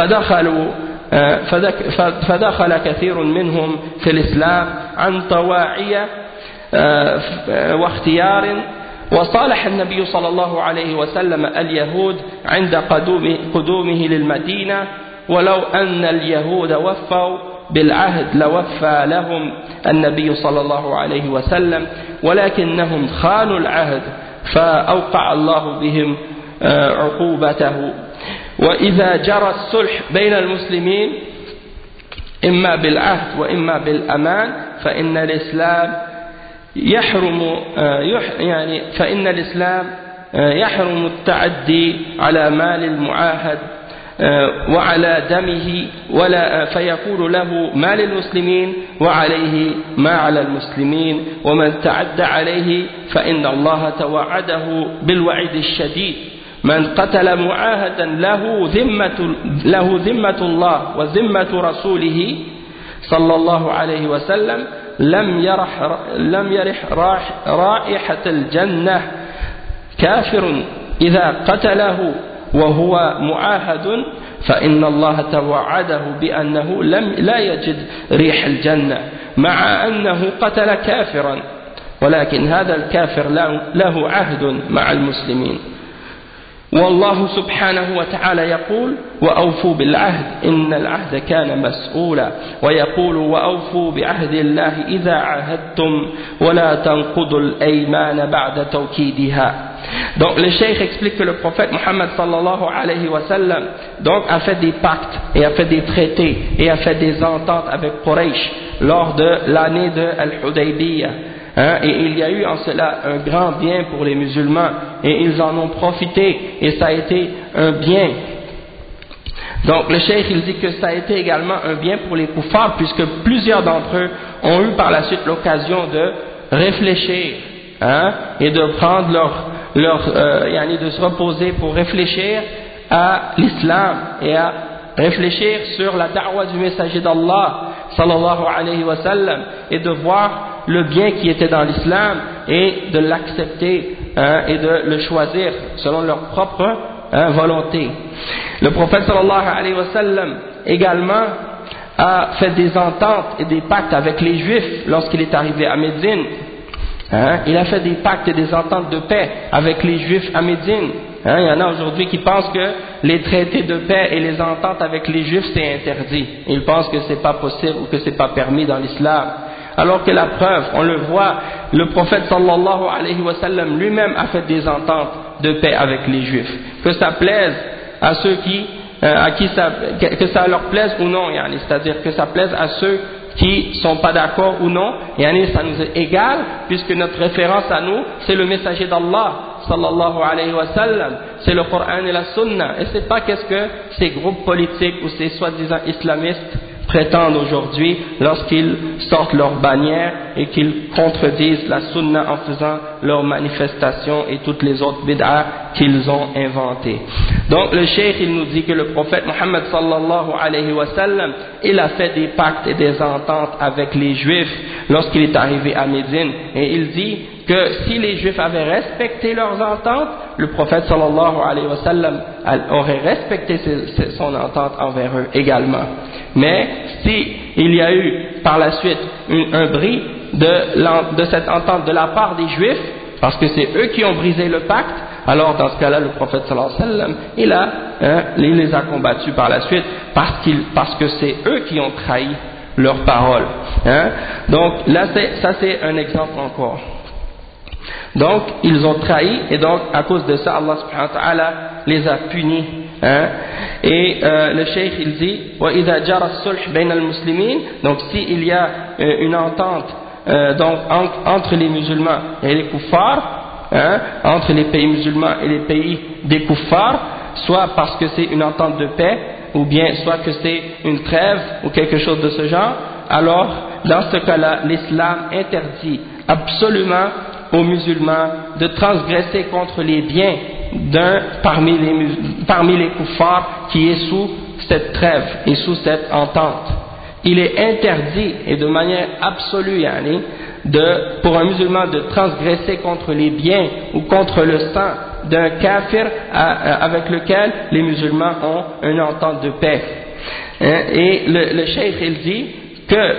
فدخل كثير منهم في الإسلام عن طواعية واختيار. وصالح النبي صلى الله عليه وسلم اليهود عند قدومه للمدينة، ولو أن اليهود وفوا بالعهد لوفى لهم النبي صلى الله عليه وسلم، ولكنهم خانوا العهد فأوقع الله بهم عقوبته. وإذا جرى الصلح بين المسلمين إما بالعهد وإما بالأمان فإن الإسلام يحرم التعدي على مال المعاهد وعلى دمه، ولا فيقول له ما للمسلمين وعليه ما على المسلمين، ومن تعدى عليه فإن الله توعده بالوعيد الشديد. من قتل معاهدا له ذمة الله وذمة رسوله صلى الله عليه وسلم لم يرح رائحة الجنة. كافر إذا قتله وهو معاهد فإن الله توعده بأنه لا يجد ريح الجنة مع أنه قتل كافرا، ولكن هذا الكافر له عهد مع المسلمين. والله سبحانه وتعالى يقول: وأوفوا بالعهد إن العهد كان مسؤولا، ويقول: وأوفوا بعهد الله إذا عاهدتم ولا تنقضوا الأيمان بعد توكيدها. Donc le cheikh explique que le prophète Muhammad sallallahu alayhi wa sallam donc a fait des pactes et a fait des traités et a fait des ententes avec Quraysh lors de l'année de Al-Hudaybiyah. Et il y a eu en cela un grand bien pour les musulmans, et ils en ont profité, et ça a été un bien. Donc le cheikh il dit que ça a été également un bien pour les kuffars, puisque plusieurs d'entre eux ont eu par la suite l'occasion de réfléchir et de prendre de se reposer pour réfléchir à l'islam et à réfléchir sur la da'wa du messager d'Allah sallallahu alayhi wa sallam, et de voir le bien qui était dans l'islam et de l'accepter et de le choisir selon leur propre volonté. Le prophète sallallahu alayhi wa sallam également a fait des ententes et des pactes avec les juifs lorsqu'il est arrivé à Médine. Il a fait des pactes et des ententes de paix avec les juifs à Médine. Il y en a aujourd'hui qui pensent que les traités de paix et les ententes avec les juifs c'est interdit. Ils pensent que c'est pas possible ou que c'est pas permis dans l'islam. Alors que la preuve, on le voit, le prophète sallallahu alayhi wa sallam lui-même a fait des ententes de paix avec les juifs. Que ça plaise à ceux que ça leur plaise ou non, c'est-à-dire que ça plaise à ceux qui sont pas d'accord ou non, ça nous est égal, puisque notre référence à nous, c'est le messager d'Allah sallallahu alayhi wa sallam, c'est le Coran et la Sunna, et c'est pas qu'est-ce que ces groupes politiques ou ces soi-disant islamistes prétendent aujourd'hui lorsqu'ils sortent leur bannière et qu'ils contredisent la Sunna en faisant leurs manifestations et toutes les autres bid'ah qu'ils ont inventées. Donc le cheikh il nous dit que le prophète Muhammad sallallahu alayhi wa sallam il a fait des pactes et des ententes avec les juifs lorsqu'il est arrivé à Médine, et il dit que si les Juifs avaient respecté leurs ententes, le prophète sallallahu alayhi wa sallam aurait respecté son entente envers eux également. Mais si il y a eu par la suite un bris de cette entente de la part des Juifs, parce que c'est eux qui ont brisé le pacte, alors dans ce cas-là, le prophète sallallahu alayhi wa sallam, il les a combattus par la suite, parce que c'est eux qui ont trahi leurs paroles. Donc là, ça c'est un exemple encore. Donc ils ont trahi, et donc à cause de ça, Allah subhanahu wa ta'ala les a punis. Et le cheikh il dit وَإِذَا جَرَى الصُّلْحُ بَيْنَ الْمُسْلِمِينَ, donc s'il y a une entente donc entre les musulmans et les kuffars, entre les pays musulmans et les pays des kuffars, soit parce que c'est une entente de paix, ou bien soit que c'est une trêve ou quelque chose de ce genre, alors dans ce cas-là, l'islam interdit absolument aux musulmans de transgresser contre les biens d'un parmi les kuffars qui est sous cette trêve et sous cette entente. Il est interdit, et de manière absolue, pour un musulman de transgresser contre les biens ou contre le sang d'un kafir avec lequel les musulmans ont une entente de paix. Et le cheikh il dit que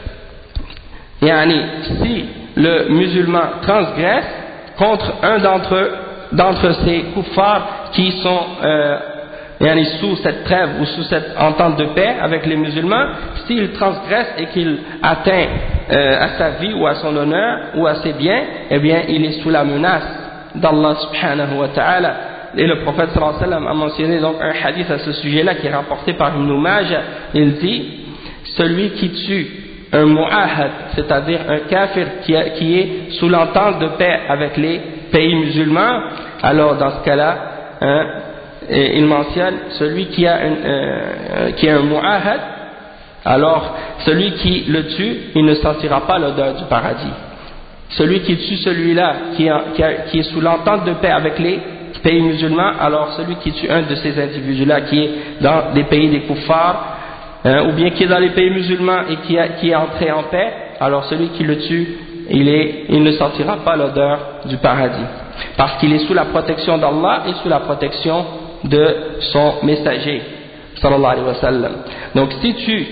si le musulman transgresse contre un d'entre ces kuffars qui sont sous cette trêve ou sous cette entente de paix avec les musulmans, s'il transgresse et qu'il atteint à sa vie ou à son honneur ou à ses biens, eh bien il est sous la menace d'Allah subhanahu wa ta'ala. Et le prophète sallallahu alayhi wa sallam a mentionné donc un hadith à ce sujet-là qui est rapporté par Ibn Majah. Il dit: celui qui tue un mu'ahad, c'est-à-dire un kafir qui est sous l'entente de paix avec les pays musulmans, alors dans ce cas-là, il mentionne celui qui a un mu'ahad, alors celui qui le tue, il ne sentira pas l'odeur du paradis. Celui qui tue celui-là qui est sous l'entente de paix avec les pays musulmans, alors celui qui tue un de ces individus-là qui est dans des pays des kuffars, ou bien qui est dans les pays musulmans et qui est entré en paix, alors celui qui le tue, il ne sentira pas l'odeur du paradis, parce qu'il est sous la protection d'Allah et sous la protection de son messager sallallahu alayhi wa sallam. Donc si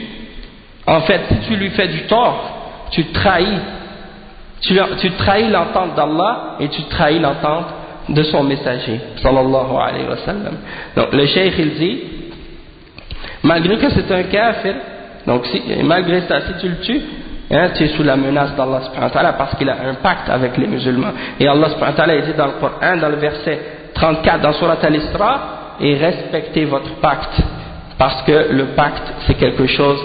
tu lui fais du tort, tu trahis l'entente d'Allah et tu trahis l'entente de son messager sallallahu alayhi wa sallam. Donc le cheikh il dit, malgré que c'est un kafir, donc malgré ça, si tu le tues, tu es sous la menace d'Allah subhanahu wa ta'ala, parce qu'il a un pacte avec les musulmans. Et Allah subhanahu wa ta'ala dit dans le Coran, dans le verset 34 dans Surat Al-Isra, et respectez votre pacte, parce que le pacte c'est quelque chose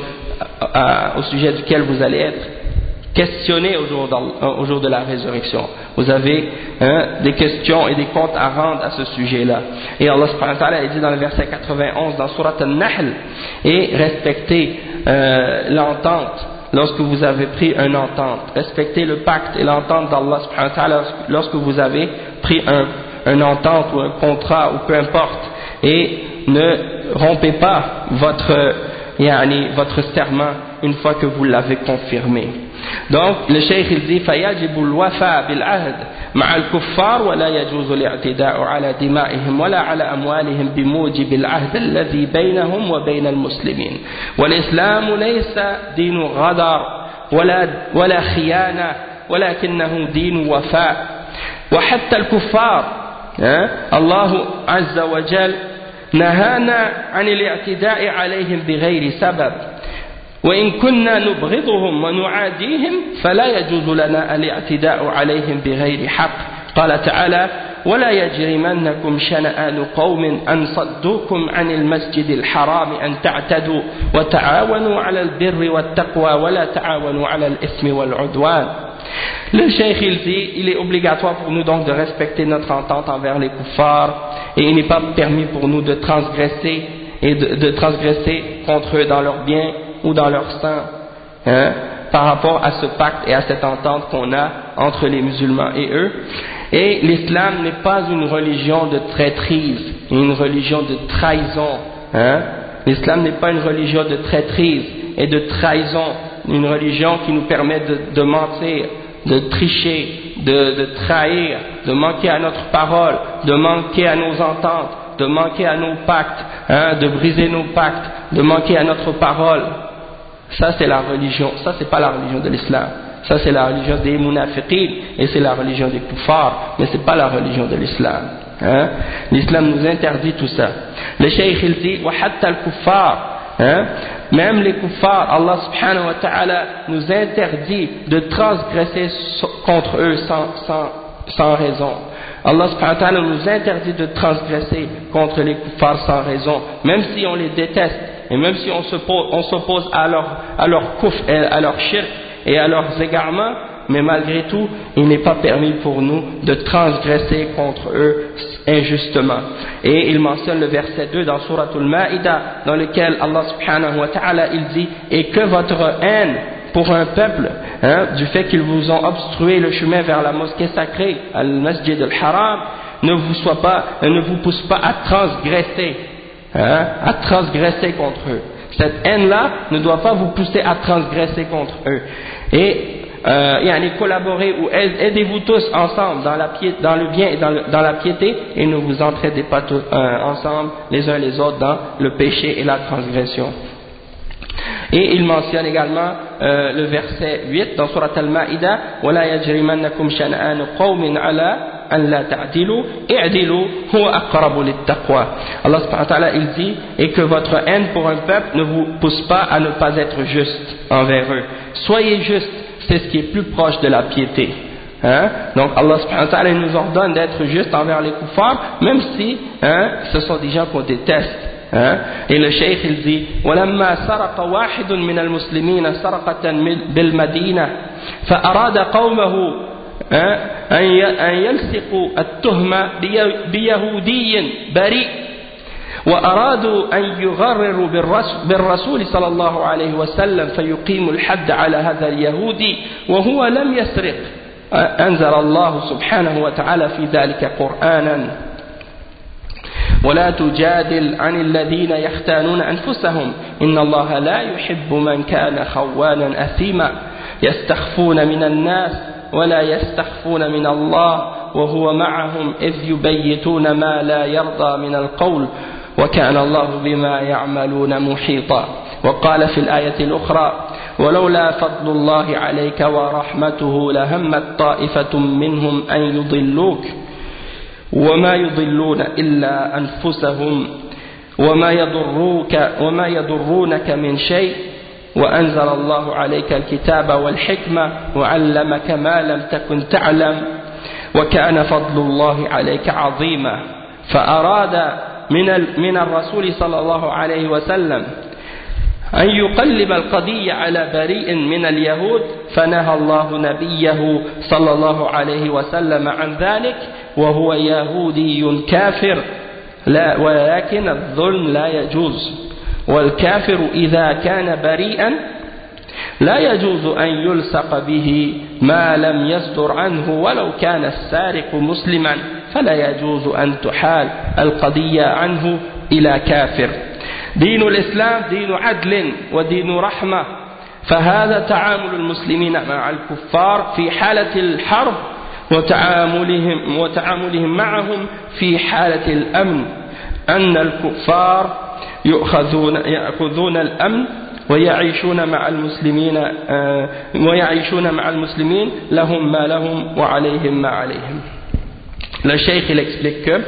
au sujet duquel vous allez être questionné au jour de la résurrection. Vous avez des questions et des comptes à rendre à ce sujet-là. Et Allah subhanahu wa ta'ala dit dans le verset 91 dans Surat Al-Nahl, et respectez l'entente lorsque vous avez pris une entente. Respectez le pacte et l'entente d'Allah subhanahu wa ta'ala lorsque vous avez pris une entente ou un contrat ou peu importe, et ne rompez pas votre serment une fois que vous l'avez confirmé. Donc le cheikh il dit فيجب الوفاء بالعهد مع الكفار ولا يجوز الاعتداء على دمائهم ولا على أموالهم بموجب العهد الذي بينهم وبين المسلمين والإسلام ليس دين غدر ولا خيانة ولكنه دين وفاء وحتى الكفار الله عز وجل نهانا عن الاعتداء عليهم بغير سبب وإن كنا نبغضهم ونعاديهم فلا يجوز لنا الاعتداء عليهم بغير حق قال تعالى ولا يجرمنكم شنآن قوم أن صدوكم عن المسجد الحرام أن تعتدوا وتعاونوا على البر والتقوى ولا تعاونوا على الإثم والعدوان. Le cheikh il dit, il est obligatoire pour nous donc de respecter notre entente envers les kuffars, et il n'est pas permis pour nous de transgresser et de transgresser contre eux dans leurs biens ou dans leur sang, par rapport à ce pacte et à cette entente qu'on a entre les musulmans et eux. Et l'islam n'est pas une religion de traîtrise, une religion de trahison. L'islam n'est pas une religion de traîtrise et de trahison, une religion qui nous permet de mentir, de tricher, de trahir, de manquer à notre parole, de manquer à nos ententes, de manquer à nos pactes, de briser nos pactes, de manquer à notre parole, ça c'est la religion, ça c'est pas la religion de l'islam. Ça c'est la religion des munafiqin et c'est la religion des kuffars, mais c'est pas la religion de l'islam. L'islam nous interdit tout ça. Le cheikh il dit wa hatta al-kuffar, même les kuffars, Allah subhanahu wa ta'ala nous interdit de transgresser contre eux sans raison. Allah subhanahu wa ta'ala nous interdit de transgresser contre les kuffars sans raison, même si on les déteste et même si on s'oppose à leur kufr et à leur shirk et à leurs égarements, mais malgré tout, il n'est pas permis pour nous de transgresser contre eux injustement. Et il mentionne le verset 2 dans Surat Al-Ma'ida, dans lequel Allah subhanahu wa ta'ala il dit « Et que votre haine pour un peuple, du fait qu'ils vous ont obstrué le chemin vers la mosquée sacrée, Al-Masjid Al-Haram, ne vous pousse pas à transgresser contre eux. Cette haine-là ne doit pas vous pousser à transgresser contre eux. Et collaborez ou aidez-vous tous ensemble dans le bien et dans la piété, et ne vous entraidez pas tous ensemble les uns les autres dans le péché et la transgression. Et il mentionne également le verset 8 dans Surat Al-Ma'ida وَلَا يَجْرِمَنَّكُمْ شَنَآنُ قَوْمٍ عَلَىٰ أَنْ لَا تَعْدِلُوا اعْدِلُوا هُوَ أَقْرَبُ لِلتَّقْوَى. Allah subhanahu wa ta'ala il dit, et que votre haine pour un peuple ne vous pousse pas à ne pas être juste envers eux. Soyez juste, c'est ce qui est plus proche de la piété. Donc Allah subhanahu wa ta'ala nous ordonne d'être juste envers les kuffars, même si ce sont des gens qu'on déteste. Et le cheikh il dit ولما سرق واحد من المسلمين سرقة بالمدينة فأراد قومه أن يلصقوا التهمة بيهودي بريء وأرادوا أن يغرروا بالرسول صلى الله عليه وسلم فيقيموا الحد على هذا اليهودي وهو لم يسرق أنزل الله سبحانه وتعالى في ذلك قرآنا ولا تجادل عن الذين يختانون أنفسهم إن الله لا يحب من كان خوانا أثيما يستخفون من الناس ولا يستخفون من الله وهو معهم إذ يبيتون ما لا يرضى من القول وكان الله بما يعملون محيطا. وقال في الآية الأخرى ولولا فضل الله عليك ورحمته لهمت طائفة منهم أن يضلوك وما يضلون إلا أنفسهم وما يضرونك من شيء وأنزل الله عليك الكتاب والحكمة وعلمك ما لم تكن تعلم وكان فضل الله عليك عظيما. فأراد من الرسول صلى الله عليه وسلم أن يقلب القضية على بريء من اليهود فنهى الله نبيه صلى الله عليه وسلم عن ذلك وهو يهودي كافر ولكن الظلم لا يجوز والكافر إذا كان بريئا لا يجوز أن يلصق به ما لم يصدر عنه ولو كان السارق مسلما فلا يجوز أن تحال القضية عنه إلى كافر. دين الإسلام دين عدل ودين رحمة فهذا تعامل المسلمين مع الكفار في حالة الحرب وتعاملهم معهم في حالة الأمن أن الكفار يأخذون الأمن ويعيشون مع المسلمين لهم ما لهم وعليهم ما عليهم. Le cheikh il explique que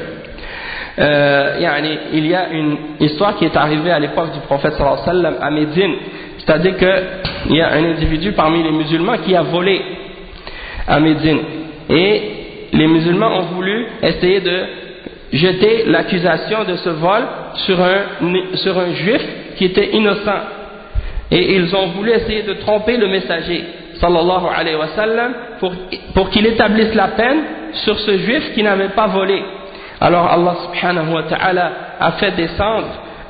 il y a une histoire qui est arrivée à l'époque du prophète sallallahu alayhi wa sallam à Médine, c'est-à-dire qu'il y a un individu parmi les musulmans qui a volé à Médine et les musulmans ont voulu essayer de jeter l'accusation de ce vol sur un juif qui était innocent et ils ont voulu essayer de tromper le messager sallallahu alayhi wa sallam pour qu'il établisse la peine sur ce juif qui n'avait pas volé. Alors Allah subhanahu wa ta'ala a fait descendre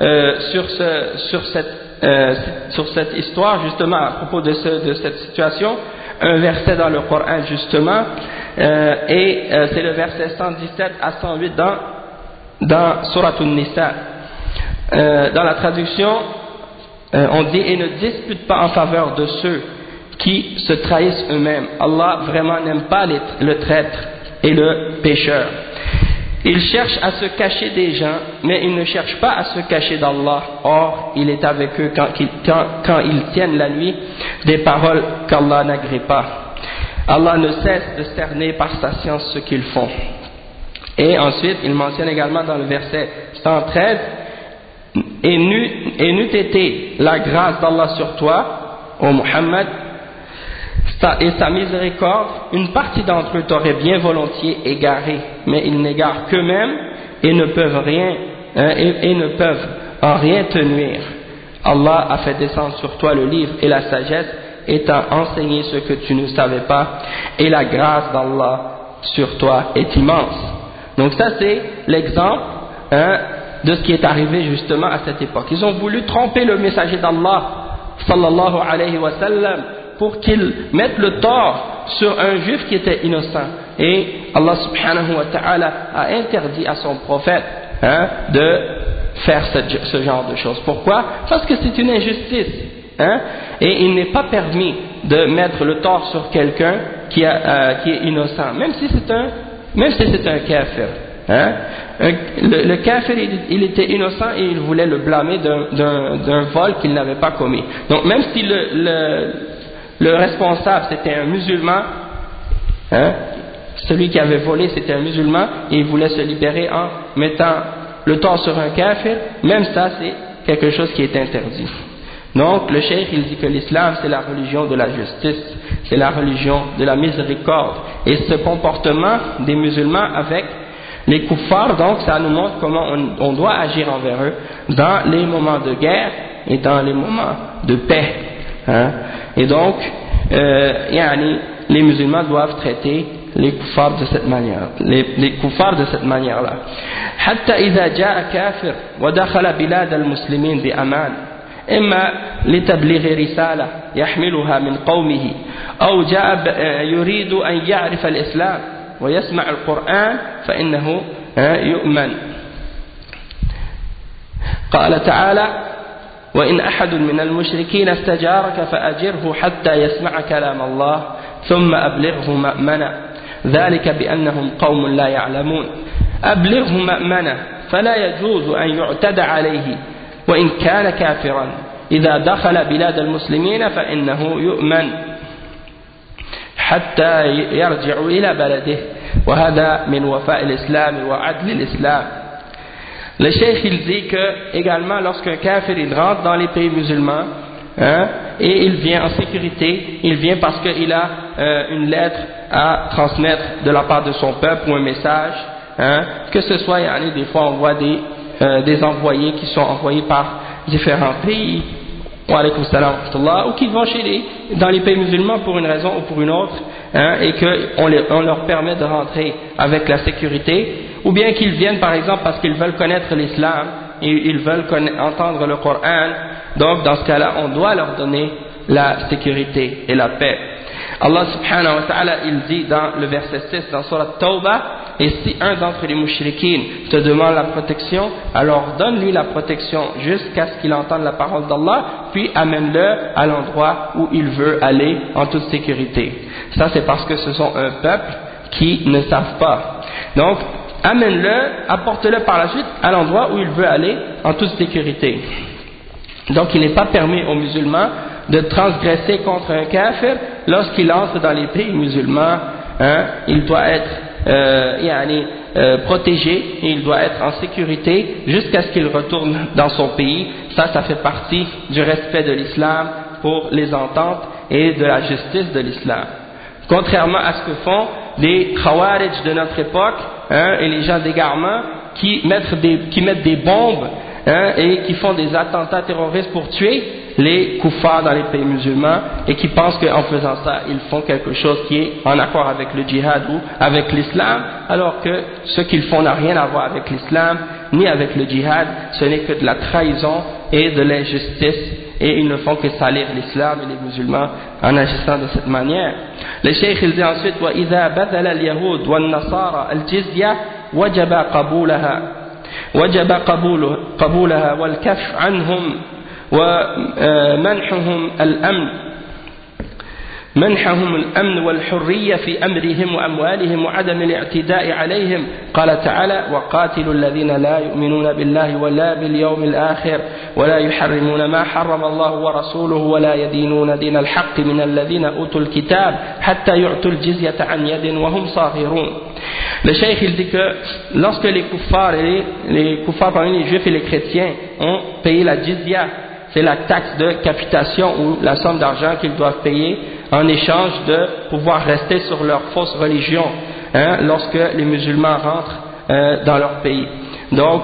sur cette histoire justement à propos de cette situation un verset dans le Coran justement c'est le verset 117 à 108 dans Surat An-Nisa. Dans la traduction on dit et ne dispute pas en faveur de ceux qui se trahissent eux-mêmes. Allah vraiment n'aime pas le traître et le pécheur. Il cherche à se cacher des gens, mais il ne cherche pas à se cacher d'Allah. Or, il est avec eux quand ils tiennent la nuit des paroles qu'Allah n'agrée pas. Allah ne cesse de cerner par sa science ce qu'ils font. Et ensuite, il mentionne également dans le verset 113, et n'eût été la grâce d'Allah sur toi, ô Muhammad, et sa miséricorde, une partie d'entre eux t'aurait bien volontiers égaré, mais ils n'égarent qu'eux-mêmes et ne peuvent en rien te nuire. Allah a fait descendre sur toi le livre et la sagesse et t'a enseigné ce que tu ne savais pas, et la grâce d'Allah sur toi est immense. Donc ça c'est l'exemple de ce qui est arrivé justement à cette époque. Ils ont voulu tromper le messager d'Allah sallallahu alayhi wa sallam pour qu'il mette le tort sur un juif qui était innocent. Et Allah subhanahu wa ta'ala a interdit à son prophète de faire ce genre de choses. Pourquoi? Parce que c'est une injustice. Et il n'est pas permis de mettre le tort sur quelqu'un qui est innocent, même si c'est un kafir. Le kafir, il était innocent et il voulait le blâmer d'un vol qu'il n'avait pas commis. Donc même si le responsable c'était un musulman, celui qui avait volé c'était un musulman et il voulait se libérer en mettant le tort sur un kafir, même ça c'est quelque chose qui est interdit. Donc le cheikh il dit que l'islam c'est la religion de la justice, c'est la religion de la miséricorde, et ce comportement des musulmans avec les kuffars, donc ça nous montre comment on doit agir envers eux dans les moments de guerre et dans les moments de paix. Et donc les musulmans doivent traiter les kuffars de cette manière, les kuffars de cette manière-là. حتى إذا جاء كافر ودخل بلاد المسلمين بأمان إما لتبليغ رسالة يحملها من قومه أو جاء يريد أن يعرف الإسلام ويسمع القرآن فإنه يؤمن. قال تعالى: وإن أحد من المشركين استجارك فأجره حتى يسمع كلام الله ثم أبلغه مأمنا ذلك بأنهم قوم لا يعلمون. أبلغه مأمنا فلا يجوز أن يعتدى عليه وإن كان كافرا إذا دخل بلاد المسلمين فإنه يؤمن حتى يرجع إلى بلده وهذا من وفاء الإسلام وعدل الإسلام. Le cheikh il dit que également lorsqu'un kafir il rentre dans les pays musulmans et il vient en sécurité, il vient parce qu'il a une lettre à transmettre de la part de son peuple ou un message, que ce soit des fois on voit des envoyés qui sont envoyés par différents pays ou qui vont dans les pays musulmans pour une raison ou pour une autre, et qu'on leur permet de rentrer avec la sécurité, ou bien qu'ils viennent par exemple parce qu'ils veulent connaître l'islam et ils veulent entendre le Coran. Donc dans ce cas-là on doit leur donner la sécurité et la paix. Allah subhanahu wa ta'ala il dit dans le verset 6 dans Surat Tawbah: et si un d'entre les mouchriquines te demande la protection, alors donne-lui la protection jusqu'à ce qu'il entende la parole d'Allah, puis amène-le à l'endroit où il veut aller en toute sécurité. Ça c'est parce que ce sont un peuple qui ne savent pas. Donc amène-le, apporte-le par la suite à l'endroit où il veut aller en toute sécurité. Donc il n'est pas permis aux musulmans de transgresser contre un kafir lorsqu'il entre dans les pays musulmans. Il doit être protégé et il doit être en sécurité jusqu'à ce qu'il retourne dans son pays. Ça fait partie du respect de l'islam pour les ententes et de la justice de l'islam. Contrairement à ce que font les khawarij de notre époque et les gens d'égarement qui mettent des bombes et qui font des attentats terroristes pour tuer les kuffars dans les pays musulmans et qui pensent qu'en faisant ça ils font quelque chose qui est en accord avec le djihad ou avec l'islam, alors que ce qu'ils font n'a rien à voir avec l'islam ni avec le djihad. Ce n'est que de la trahison et de l'injustice, et ils ne font que salir l'islam et les musulmans en agissant de cette manière. Le cheikh il dit ensuite: وَإِذَا بَذَلَ الْيَهُودُ وَالنَّصَارَى الْجِزْيَةَ وجب قبولها والكف عنهم ومنحهم الأمن منحهم الأمن والحرية في أمرهم وأموالهم وعدم الاعتداء عليهم قال تعالى وقاتلوا الذين لا يؤمنون بالله ولا باليوم الآخر ولا يحرمون ما حرم الله ورسوله ولا يدينون دين الحق من الذين أوتوا الكتاب حتى يعطوا الجزية عن يد وهم صاغرون. Le cheikh il dit que lorsque les kuffars parmi les juifs et les chrétiens ont payé la jizya, c'est la taxe de capitation ou la somme d'argent qu'ils doivent payer en échange de pouvoir rester sur leur fausse religion lorsque les musulmans rentrent dans leur pays. Donc,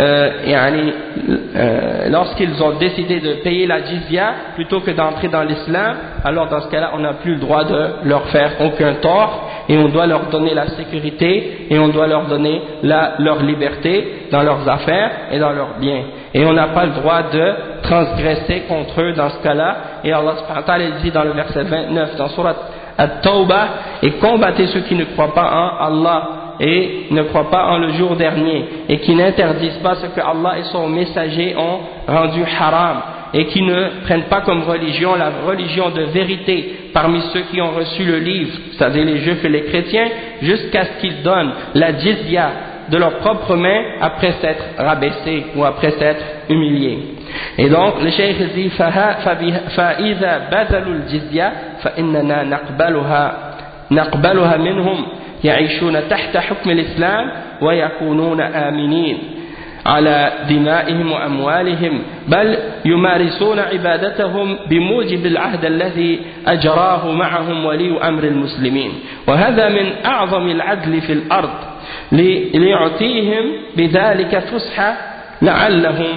lorsqu'ils ont décidé de payer la jizya plutôt que d'entrer dans l'islam, alors dans ce cas-là, on n'a plus le droit de leur faire aucun tort et on doit leur donner la sécurité et on doit leur donner leur liberté dans leurs affaires et dans leurs biens. Et on n'a pas le droit de transgresser contre eux dans ce cas-là. Et Allah subhanahu wa ta'ala dit dans le verset 29 dans Surat At-Tawbah, et combattez ceux qui ne croient pas en Allah et ne croient pas en le jour dernier et qui n'interdisent pas ce que Allah et son messager ont rendu haram et qui ne prennent pas comme religion la religion de vérité parmi ceux qui ont reçu le livre, c'est-à-dire les juifs et les chrétiens, jusqu'à ce qu'ils donnent la jizya de leurs propres mains après s'être rabaissés ou après s'être humiliés. Et donc le cheikh dit فإذا بذلوا الجزية فإننا نقبلها منهم يعيشون تحت حكم الإسلام ويكونون آمنين على دمائهم وأموالهم بل يمارسون عبادتهم بموجب العهد الذي أجراه معهم ولي أمر المسلمين وهذا من أعظم العدل في الأرض ليعطيهم بذلك فسحة لعلهم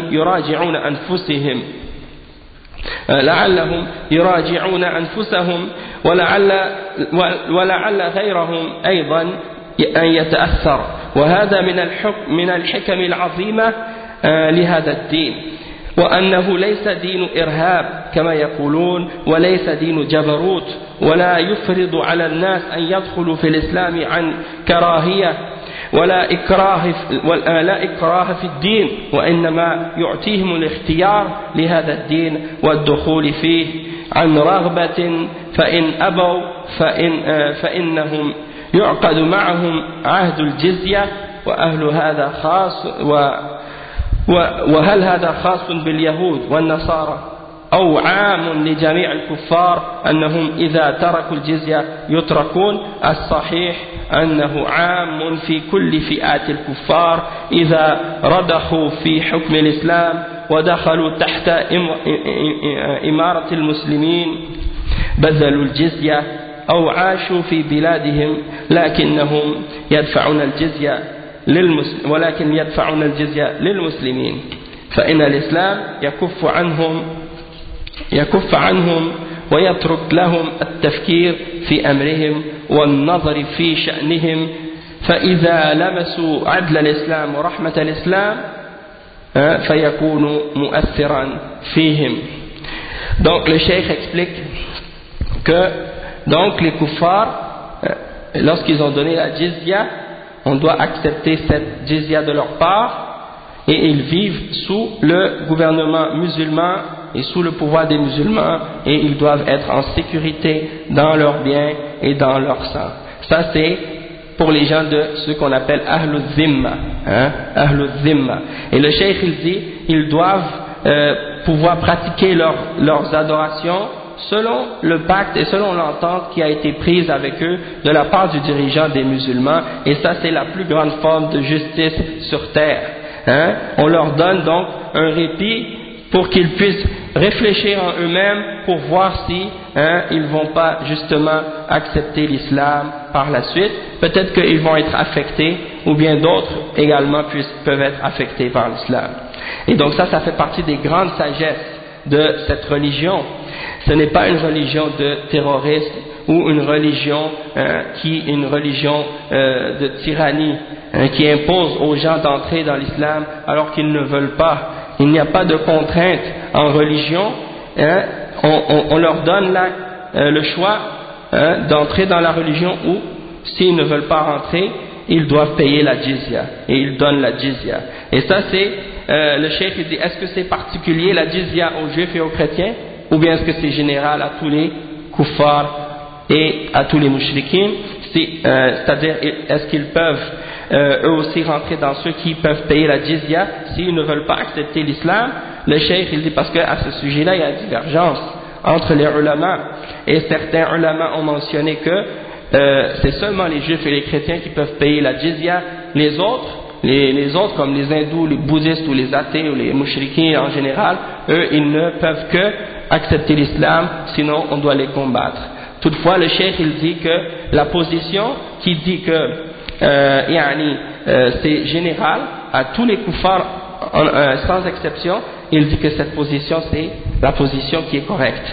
يراجعون أنفسهم ولعل غيرهم أيضا أن يتأثر وهذا من الحكم العظيمة لهذا الدين وأنه ليس دين إرهاب كما يقولون وليس دين جبروت ولا يفرض على الناس أن يدخلوا في الإسلام عن كراهية ولا إكراه في الدين وإنما يعطيهم الاختيار لهذا الدين والدخول فيه عن رغبة فإن أبوا فإنهم يعقد معهم عهد الجزية وأهل هذا خاص وهل هذا خاص باليهود والنصارى أو عام لجميع الكفار أنهم إذا تركوا الجزية يتركون الصحيح أنه عام في كل فئات الكفار إذا رضخوا في حكم الإسلام ودخلوا تحت إمارة المسلمين بذلوا الجزية أو عاشوا في بلادهم لكنهم يدفعون الجزية للمسلمين فإن الإسلام يكف عنهم ويترك لهم التفكير في أمرهم والنظر في شأنهم فإذا لمسوا عدل الإسلام ورحمة الإسلام فيكون مؤثرا فيهم. Donc le cheikh explique que donc les kuffars lorsqu'ils ont donné la jizya, on doit accepter cette jizya de leur part et ils vivent sous le gouvernement musulman et sous le pouvoir des musulmans et ils doivent être en sécurité dans leurs biens et dans leur sang. Ça c'est pour les gens de ce qu'on appelle Ahlul Zimma, Ahlul Zimma. Et le cheikh il dit, ils doivent pouvoir pratiquer leurs adorations selon le pacte et selon l'entente qui a été prise avec eux de la part du dirigeant des musulmans et ça c'est la plus grande forme de justice sur terre. On leur donne donc un répit pour qu'ils puissent réfléchir en eux-mêmes pour voir si ils vont pas justement accepter l'islam par la suite. Peut-être qu'ils vont être affectés ou bien d'autres également peuvent être affectés par l'islam. Et donc ça fait partie des grandes sagesses de cette religion. Ce n'est pas une religion de terrorisme ou une religion de tyrannie qui impose aux gens d'entrer dans l'islam alors qu'ils ne veulent pas. Il n'y a pas de contrainte en religion. On leur donne le choix d'entrer dans la religion ou s'ils ne veulent pas rentrer, ils doivent payer la jizya et ils donnent la jizya. Et ça c'est le cheikh dit, est-ce que c'est particulier la jizya aux juifs et aux chrétiens ou bien est-ce que c'est général à tous les kuffars et à tous les mouchriquins, c'est-à-dire est-ce qu'ils peuvent eux aussi rentrer dans ceux qui peuvent payer la jizya s'ils ne veulent pas accepter l'islam. Le cheikh il dit parce qu'à ce sujet-là il y a divergence entre les ulama, et certains ulama ont mentionné que c'est seulement les juifs et les chrétiens qui peuvent payer la jizya. Les autres comme les hindous, les bouddhistes ou les athées ou les mouchriquins en général, eux ils ne peuvent que accepter l'islam, sinon on doit les combattre. Toutefois le cheikh il dit que la position qui dit que c'est général à tous les kuffars sans exception, il dit que cette position c'est la position qui est correcte,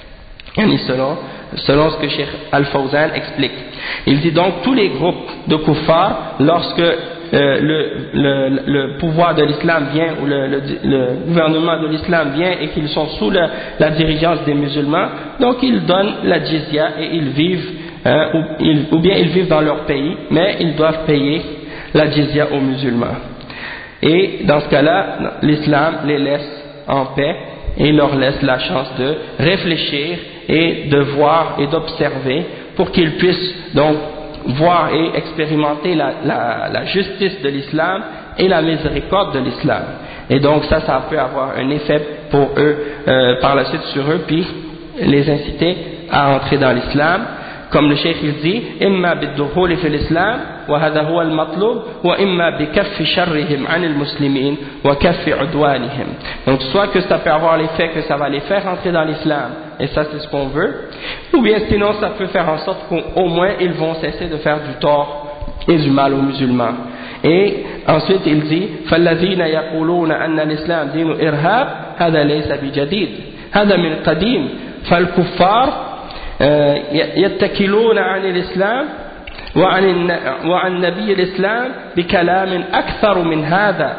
selon ce que Cheikh Al-Fawzan explique. Il dit donc tous les groupes de kuffars, lorsque le pouvoir de l'islam vient, ou le gouvernement de l'islam vient et qu'ils sont sous la dirigeance des musulmans, donc ils donnent la jizya et ils vivent ou bien ils vivent dans leur pays, mais ils doivent payer la jizya aux musulmans. Et dans ce cas-là, l'islam les laisse en paix et leur laisse la chance de réfléchir et de voir et d'observer pour qu'ils puissent donc voir et expérimenter la justice de l'islam et la miséricorde de l'islam. Et donc ça peut avoir un effet pour eux par la suite sur eux, puis les inciter à entrer dans l'islam. Comme le cheikh il dit, imma bid-dukhul fi l'islam wa hadha huwa al-matlub wa imma bi kaffi sharrihim 'an al-muslimin wa kaffi 'udwanihim. Donc soit que ça peut avoir l'effet que ça va les faire entrer dans l'islam, et ça c'est ce qu'on veut, ou bien sinon ça peut faire en sorte qu'au moins ils vont cesser de faire du tort et du mal aux musulmans. Et ensuite il dit فالذين يقولون أن الإسلام دين إرهاب هذا ليس بجديد هذا من قديم فالكفار يتكلون عن الإسلام وعن نبي الإسلام بكلام أكثر من هذا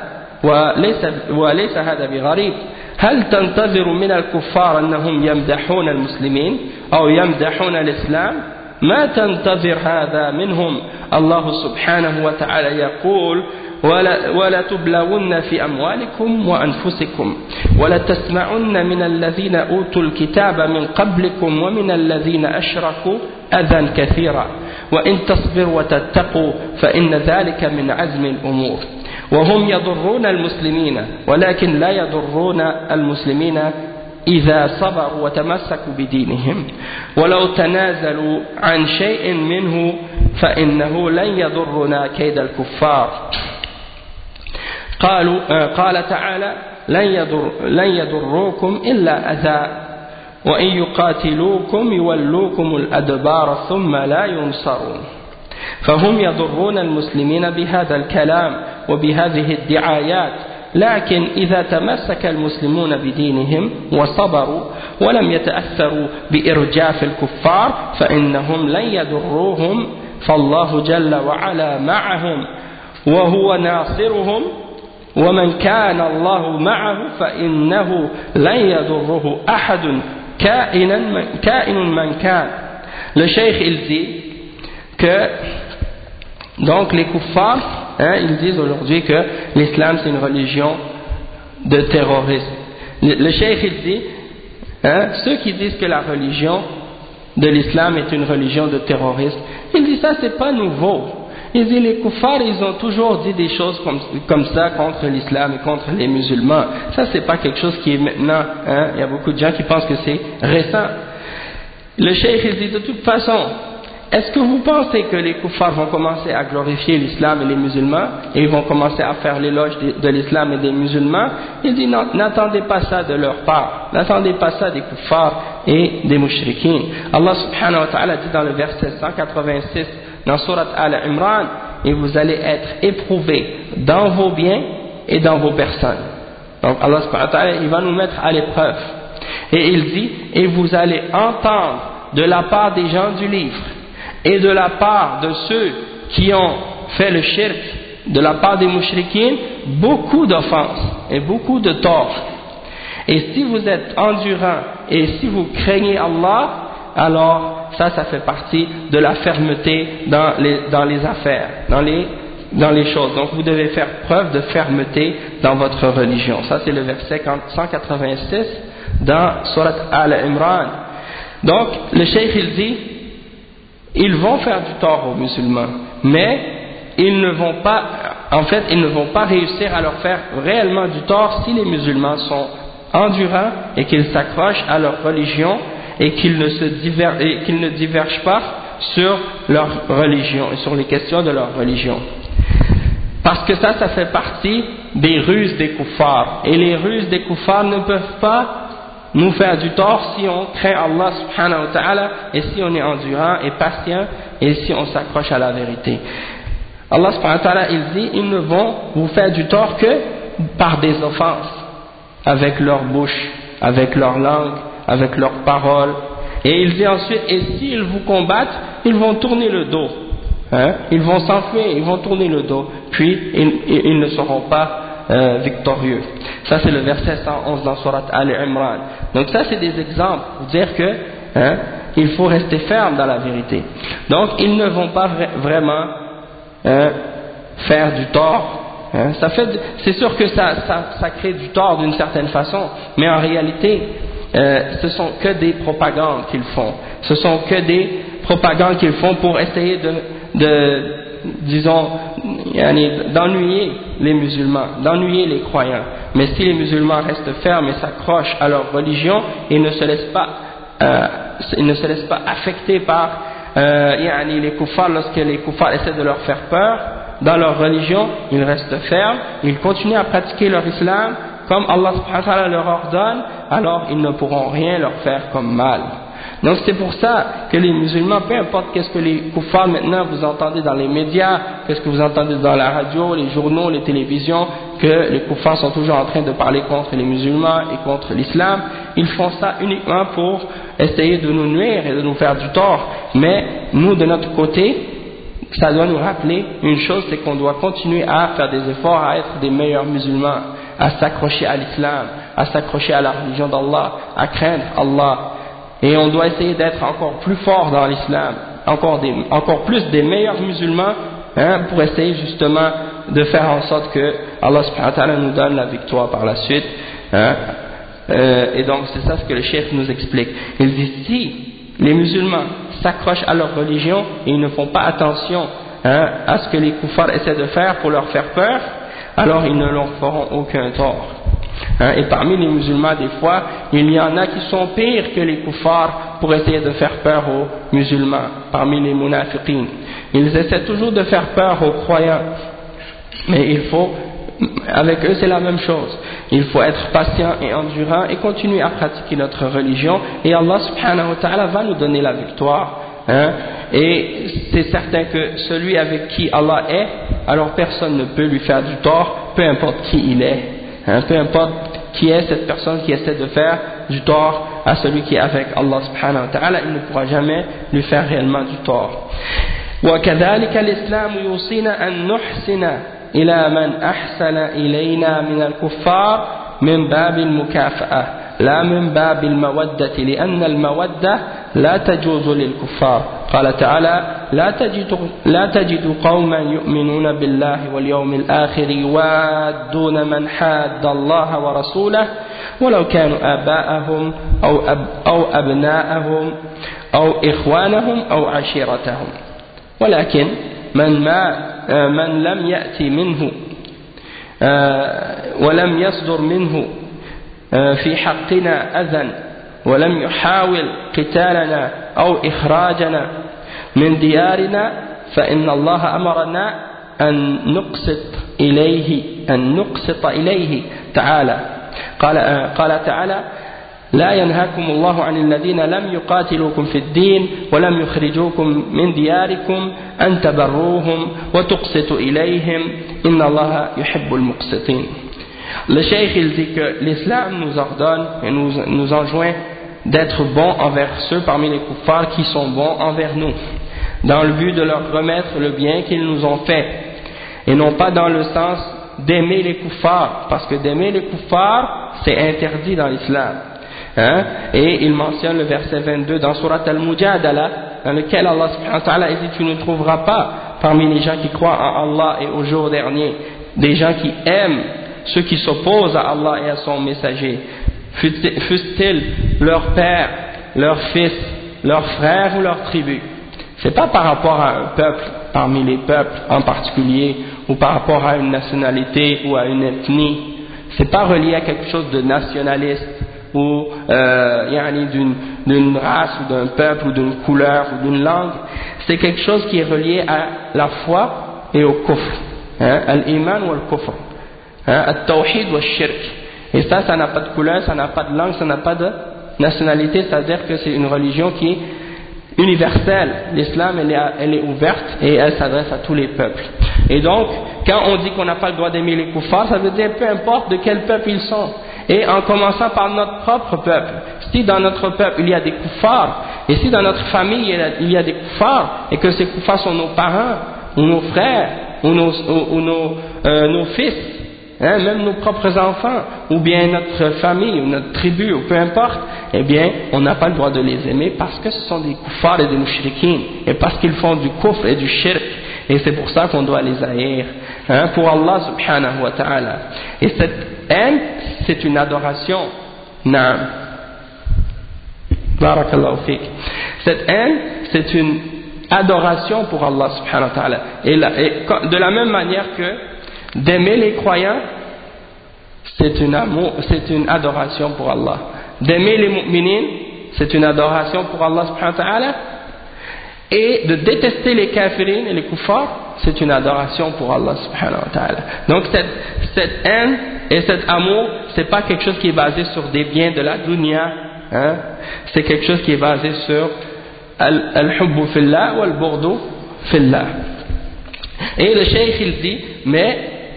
وليس هذا بغريب. هل تنتظر من الكفار أنهم يمدحون المسلمين أو يمدحون الإسلام؟ ما تنتظر هذا منهم. الله سبحانه وتعالى يقول ولا تبلون في أموالكم وأنفسكم ولا تسمعن من الذين أوتوا الكتاب من قبلكم ومن الذين أشركوا أذى كثيرا وإن تصبروا وتتقوا فإن ذلك من عزم الأمور. وهم يضرون المسلمين ولكن لا يضرون المسلمين إذا صبروا وتمسكوا بدينهم ولو تنازلوا عن شيء منه فإنه لن يضرنا كيد الكفار. قال تعالى لن يضروكم إلا أذى وإن يقاتلوكم يولوكم الأدبار ثم لا ينصرون. فهم يضرون المسلمين بهذا الكلام وبهذه الدعايات، لكن إذا تمسك المسلمون بدينهم وصبروا ولم يتأثروا بإرجاف الكفار فإنهم لن يضروهم فالله جل وعلا معهم وهو ناصرهم ومن كان الله معه فإنه لن يضره أحد كائن من كان. Le cheikh il dit que donc les kuffars ils disent aujourd'hui que l'islam c'est une religion de terrorisme. Le cheikh il dit ceux qui disent que la religion de l'islam est une religion de terrorisme, il dit ça c'est pas nouveau. Il dit les kuffars ils ont toujours dit des choses comme ça contre l'islam et contre les musulmans. Ça c'est pas quelque chose qui est maintenant, il y a beaucoup de gens qui pensent que c'est récent. Le cheikh il dit de toute façon, est-ce que vous pensez que les kuffars vont commencer à glorifier l'islam et les musulmans et ils vont commencer à faire l'éloge de l'islam et des musulmans? Il dit non, n'attendez pas ça de leur part, n'attendez pas ça des kuffars et des mushrikins. Allah subhanahu wa ta'ala dit dans le verset 186 dans Surat Al-Imran, et vous allez être éprouvés dans vos biens et dans vos personnes. Donc Allah subhanahu wa ta'ala il va nous mettre à l'épreuve. Et il dit, et vous allez entendre de la part des gens du livre et de la part de ceux qui ont fait le shirk, de la part des mushrikines, beaucoup d'offenses et beaucoup de torts. Et si vous êtes endurant et si vous craignez Allah, alors ça fait partie de la fermeté dans les affaires, dans les choses. Donc vous devez faire preuve de fermeté dans votre religion. Ça c'est le verset 186 dans Surat Al-Imran. Donc le cheikh il dit ils vont faire du tort aux musulmans, mais ils ne vont pas réussir à leur faire réellement du tort si les musulmans sont endurants et qu'ils s'accrochent à leur religion et qu'ils ne divergent pas sur leur religion et sur les questions de leur religion. Parce que ça fait partie des ruses des kuffars. Et les ruses des kuffars ne peuvent pas nous faire du tort si on craint Allah subhanahu wa ta'ala et si on est endurant et patient et si on s'accroche à la vérité. Allah subhanahu wa ta'ala, il dit, ils ne vont vous faire du tort que par des offenses, avec leur bouche, avec leur langue, avec leurs paroles. Et il dit ensuite, et s'ils vous combattent, ils vont tourner le dos. Ils vont s'enfuir, ils vont tourner le dos, puis ils ne seront pas victorieux. Ça c'est le verset 111 dans Surat Al-Imran. Donc ça c'est des exemples pour dire que il faut rester ferme dans la vérité. Donc ils ne vont pas vraiment faire du tort. C'est sûr que ça crée du tort d'une certaine façon, mais en réalité ce sont que des propagandes qu'ils font. Ce sont que des propagandes qu'ils font pour essayer disons, d'ennuyer les musulmans, d'ennuyer les croyants. Mais si les musulmans restent fermes et s'accrochent à leur religion et ne se laissent pas affecter par les kuffars, lorsque les kuffars essaient de leur faire peur dans leur religion, ils restent fermes, ils continuent à pratiquer leur islam comme Allah subhanahu wa ta'ala leur ordonne, alors ils ne pourront rien leur faire comme mal. Donc c'est pour ça que les musulmans, peu importe qu'est-ce que les kuffars maintenant vous entendez dans les médias, qu'est-ce que vous entendez dans la radio, les journaux, les télévisions, que les kuffars sont toujours en train de parler contre les musulmans et contre l'islam, ils font ça uniquement pour essayer de nous nuire et de nous faire du tort. Mais nous de notre côté, ça doit nous rappeler une chose, c'est qu'on doit continuer à faire des efforts à être des meilleurs musulmans, à s'accrocher à l'islam, à s'accrocher à la religion d'Allah, à craindre Allah. Et on doit essayer d'être encore plus fort dans l'islam, encore plus des meilleurs musulmans, pour essayer justement de faire en sorte que Allah subhanahu wa ta'ala nous donne la victoire par la suite. Et donc c'est ça ce que le cheikh nous explique. Il dit, si les musulmans s'accrochent à leur religion et ils ne font pas attention à ce que les kuffars essaient de faire pour leur faire peur, alors ils ne leur feront aucun tort. Et parmi les musulmans, des fois, il y en a qui sont pires que les kuffars pour essayer de faire peur aux musulmans, parmi les munafiqin. Ils essaient toujours de faire peur aux croyants, mais avec eux c'est la même chose. Il faut être patient et endurant et continuer à pratiquer notre religion, et Allah subhanahu wa ta'ala va nous donner la victoire. Et c'est certain que celui avec qui Allah est, alors personne ne peut lui faire du tort, peu importe qui il est. Peu importe qui est cette personne qui essaie de faire du tort à celui qui est avec Allah subhanahu wa ta'ala, il ne pourra jamais lui faire réellement du tort. وكذلك الإسلام يوصينا أن نحسن إلى من أحسن إلينا من الكفار من باب المكافأة لا من باب المودة لأن المودة لا تجوز للكفار. قال تعالى لا تجد قوما يؤمنون بالله واليوم الآخر يوادون من حاد الله ورسوله ولو كانوا آباءهم أو أبناءهم أو إخوانهم أو عشيرتهم ولكن من لم يأتي منه ولم يصدر منه في حقنا أذى ولم يحاول قتالنا أو إخراجنا من ديارنا فإن الله أمرنا أن نقسط إليه تعالى. قال تعالى لا ينهاكم الله عن الذين لم يقاتلوكم في الدين ولم يخرجوكم من دياركم أن تبروهم وتقسطوا إليهم إن الله يحب المقسطين. Le cheikh il dit que l'islam nous ordonne et nous enjoint d'être bons envers ceux parmi les kuffars qui sont bons envers nous, dans le but de leur remettre le bien qu'ils nous ont fait, et non pas dans le sens d'aimer les kuffars, parce que d'aimer les kuffars c'est interdit dans l'islam. Et il mentionne le verset 22 dans Surat Al-Mujadala, dans lequel Allah subhanahu wa ta'ala dit: tu ne trouveras pas parmi les gens qui croient en Allah et au jour dernier des gens qui aiment ceux qui s'opposent à Allah et à son messager, fussent-ils leur père, leur fils, leur frère ou leur tribu. C'est pas par rapport à un peuple parmi les peuples en particulier, ou par rapport à une nationalité ou à une ethnie. C'est pas relié à quelque chose de nationaliste ou d'une race ou d'un peuple ou d'une couleur ou d'une langue. C'est quelque chose qui est relié à la foi et au kufr, al-iman ou al-kufr, al-tawhid ou al-shirk. Et ça n'a pas de couleur, ça n'a pas de langue, ça n'a pas de nationalité, c'est-à-dire que c'est une religion qui est universelle. L'islam, elle est ouverte et elle s'adresse à tous les peuples. Et donc, quand on dit qu'on n'a pas le droit d'aimer les kuffars, ça veut dire peu importe de quel peuple ils sont. Et en commençant par notre propre peuple. Si dans notre peuple il y a des kuffars, et si dans notre famille il y a des kuffars, et que ces kuffars sont nos parents, ou nos frères, ou nos fils, même nos propres enfants, ou bien notre famille, ou notre tribu, ou peu importe, eh bien, on n'a pas le droit de les aimer parce que ce sont des kuffars et des mushrikines, et parce qu'ils font du kufr et du shirk, et c'est pour ça qu'on doit les haïr, pour Allah subhanahu wa ta'ala. Et cette haine, c'est une adoration. Naam. Barakallahu fik. Cette haine, c'est une adoration pour Allah subhanahu wa ta'ala. Et de la même manière que d'aimer les croyants, c'est une adoration pour Allah. D'aimer les mu'minines, c'est une adoration pour Allah subhanahu wa ta'ala. Et de détester les kafirines et les kuffars, c'est une adoration pour Allah subhanahu wa ta'ala. Donc cette haine et cet amour, c'est pas quelque chose qui est basé sur des biens de la dunya, c'est quelque chose qui est basé sur al-hubbu fillah ou al-bughdu fillah. Et le cheikh il dit, mais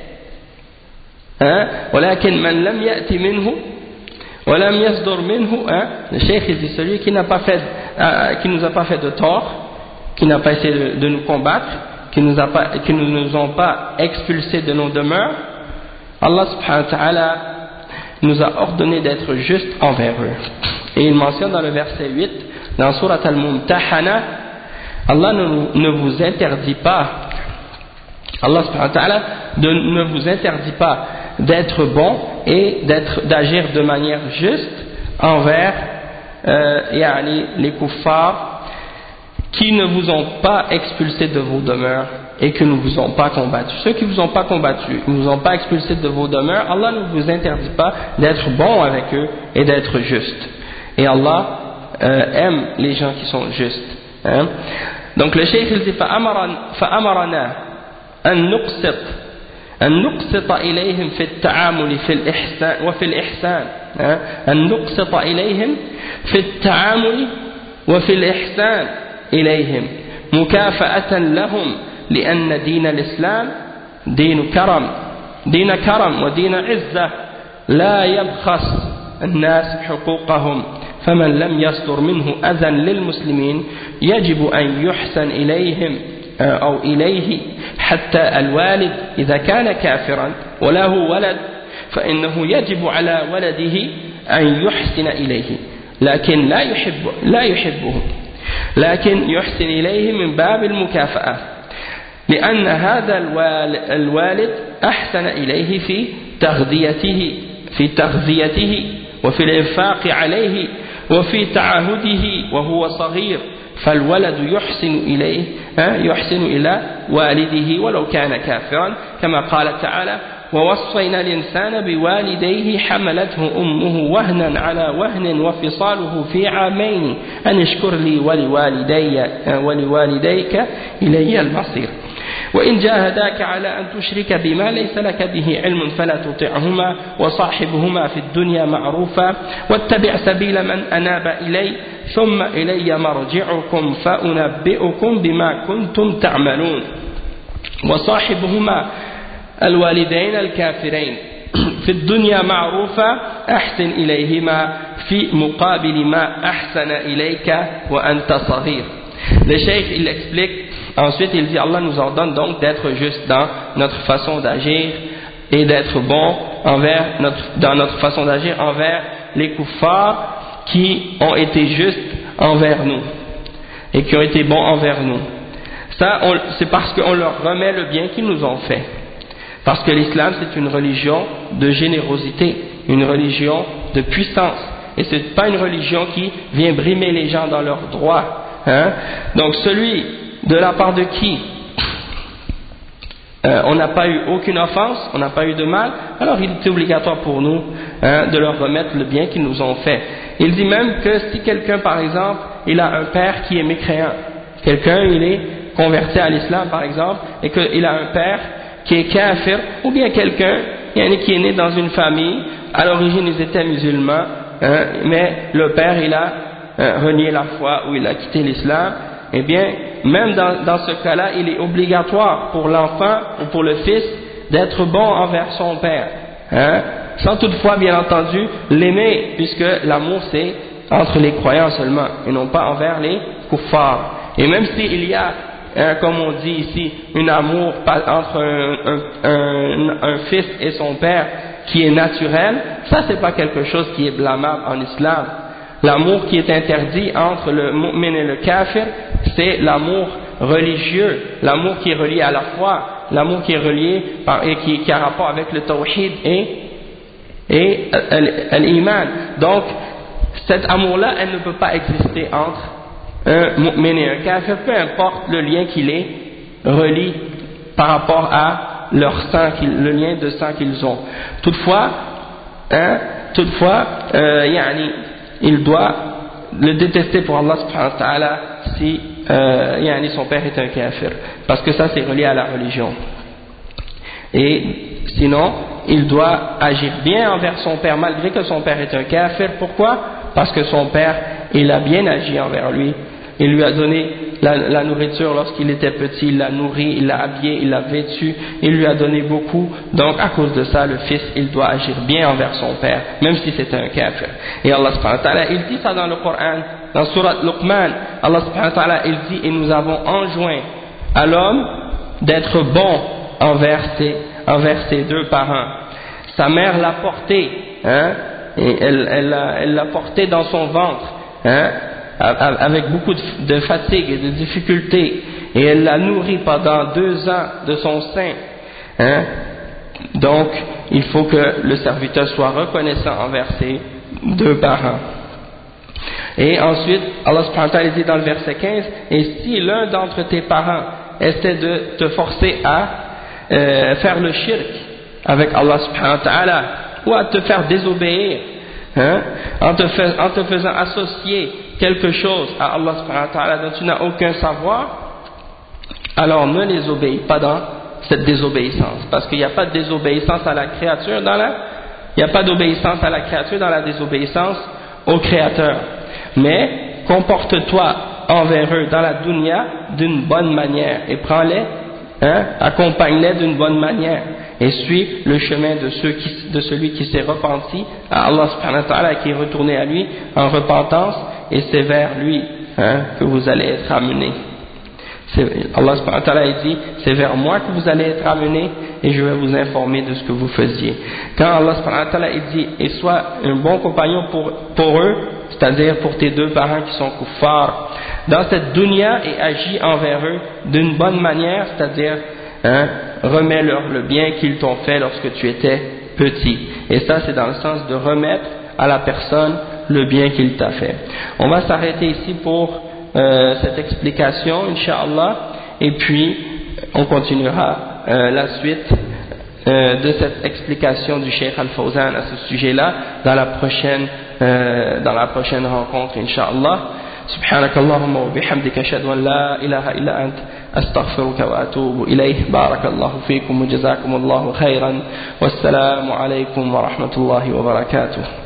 ولكن من لم يأتي منه ولم يصدر منه, le cheikh il dit, celui qui n'a pas fait, qui nous a pas fait de tort, qui n'a pas essayé de nous combattre, qui ne nous ont pas expulsés de nos demeures, Allah subhanahu wa ta'ala nous a ordonné d'être justes envers eux. Et il mentionne dans le verset 8, dans Surat Al-Mumtahana, Allah ne vous interdit pas, Allah subhanahu wa ta'ala ne vous interdit pas d'être bon et d'agir de manière juste envers les kuffars qui ne vous ont pas expulsé de vos demeures et qui ne vous ont pas combattu. Ceux qui ne vous ont pas combattu, ne vous ont pas expulsé de vos demeures, Allah ne vous interdit pas d'être bon avec eux et d'être juste. Et Allah aime les gens qui sont justes. Donc le cheikh il dit فأمرنا أن نقسط إليهم في التعامل في الإحسان وفي الإحسان أن نقسط إليهم في التعامل وفي الإحسان إليهم مكافأة لهم لأن دين الإسلام دين كرم ودين عزة لا يبخس الناس حقوقهم فمن لم يصدر منه أذى للمسلمين يجب أن يحسن إليهم أو إليه حتى الوالد إذا كان كافرا وله ولد فإنه يجب على ولده أن يحسن إليه لكن لا يحبه لكن يحسن إليه من باب المكافأة لأن هذا الوالد أحسن إليه في تغذيته وفي الإنفاق عليه وفي تعهده وهو صغير فالولد يحسن إلى والده ولو كان كافرا كما قال تعالى ووصينا الإنسان بوالديه حملته أمه وهنا على وهن وفصاله في عامين أن اشكر لي ولوالديك إلي المصير وإن جاهداك على أن تشرك بما ليس لك به علم فلا تطعهما وصاحبهما في الدنيا معروفا واتبع سبيل من أناب إلي ثم إلي مرجعكم فأنبئكم بما كنتم تعملون وصاحبهما الوالدين الكافرين في الدنيا معروفا أحسن إليهما في مقابل ما أحسن إليك وأنت صغير. Le cheikh il explique, ensuite il dit Allah nous ordonne donc d'être juste dans notre façon d'agir et d'être bon dans notre façon d'agir envers les kuffars qui ont été justes envers nous et qui ont été bons envers nous. Ça c'est parce qu'on leur remet le bien qu'ils nous ont fait. Parce que l'islam c'est une religion de générosité, une religion de puissance. Et ce n'est pas une religion qui vient brimer les gens dans leurs droits, Donc celui de la part de qui on n'a pas eu aucune offense, on n'a pas eu de mal, alors il est obligatoire pour nous de leur remettre le bien qu'ils nous ont fait. Il dit même que si quelqu'un par exemple, il a un père qui est mécréant, quelqu'un il est converti à l'islam par exemple, et qu'il a un père qui est kafir, ou bien quelqu'un qui est né dans une famille, à l'origine ils étaient musulmans, mais le père il a renié la foi ou il a quitté l'islam, eh bien, même dans ce cas-là, il est obligatoire pour l'enfant ou pour le fils d'être bon envers son père, sans toutefois, bien entendu, l'aimer, puisque l'amour c'est entre les croyants seulement, et non pas envers les kuffars. Et même s'il y a, comme on dit ici, un amour entre un fils et son père qui est naturel, ça c'est pas quelque chose qui est blâmable en islam. L'amour qui est interdit entre le mu'min et le kafir, c'est l'amour religieux, l'amour qui est relié à la foi, l'amour qui est relié et qui a rapport avec le tawhid et l'iman. Donc, cet amour-là, elle ne peut pas exister entre un mu'min et un kafir, peu importe le lien qui les relie par rapport à leur sang, le lien de sang qu'ils ont. Toutefois, il doit le détester pour Allah subhanahu wa ta'ala si son père est un kafir, parce que ça c'est relié à la religion. Et sinon il doit agir bien envers son père malgré que son père est un kafir. Pourquoi? Parce que son père il a bien agi envers lui, il lui a donné la nourriture lorsqu'il était petit, il l'a nourri, il l'a habillé, il l'a vêtu, il lui a donné beaucoup. Donc à cause de ça le fils il doit agir bien envers son père, même si c'est un kafir. Et Allah subhanahu wa ta'ala il dit ça dans le Coran, dans Surat Luqman. Allah subhanahu wa ta'ala il dit: et nous avons enjoint à l'homme d'être bon envers ses deux parents. Sa mère l'a porté, et elle l'a porté dans son ventre, avec beaucoup de fatigue et de difficultés, et elle l'a nourri pendant 2 ans de son sein. Donc il faut que le serviteur soit reconnaissant envers ses deux parents. Et ensuite Allah subhanahu wa ta'ala dit dans le verset 15: et si l'un d'entre tes parents essaie de te forcer à faire le shirk avec Allah subhanahu wa ta'ala, ou à te faire désobéir, en te faisant associer quelque chose à Allah subhanahu wa ta'ala dont tu n'as aucun savoir, alors ne les obéis pas dans cette désobéissance, parce qu'il n'y a pas de désobéissance à la créature il n'y a pas d'obéissance à la créature dans la désobéissance au Créateur. Mais comporte-toi envers eux dans la dunya d'une bonne manière, et prends-les, accompagne-les d'une bonne manière, et suis le chemin de celui qui s'est repenti à Allah subhanahu wa ta'ala et qui est retourné à lui en repentance, et c'est vers lui que vous allez être amenés. Allah subhanahu wa ta'ala dit: c'est vers moi que vous allez être amenés et je vais vous informer de ce que vous faisiez. Quand Allah subhanahu wa ta'ala dit: et sois un bon compagnon pour eux, c'est-à-dire pour tes deux parents qui sont kuffars dans cette dunya, et agis envers eux d'une bonne manière, c'est-à-dire remets-leur le bien qu'ils t'ont fait lorsque tu étais petit. Et ça c'est dans le sens de remettre à la personne le bien qu'il t'a fait. On va s'arrêter ici pour cette explication, Inch'Allah, et puis on continuera la suite de cette explication du Cheikh Al-Fawzan à ce sujet-là dans la prochaine rencontre, Inch'Allah. سبحانك اللهم وبحمدك أشهد أن لا إله إلا أنت أستغفرك وأتوب إليه. بارك الله فيكم وجزاكم الله خيرا والسلام عليكم ورحمة الله وبركاته.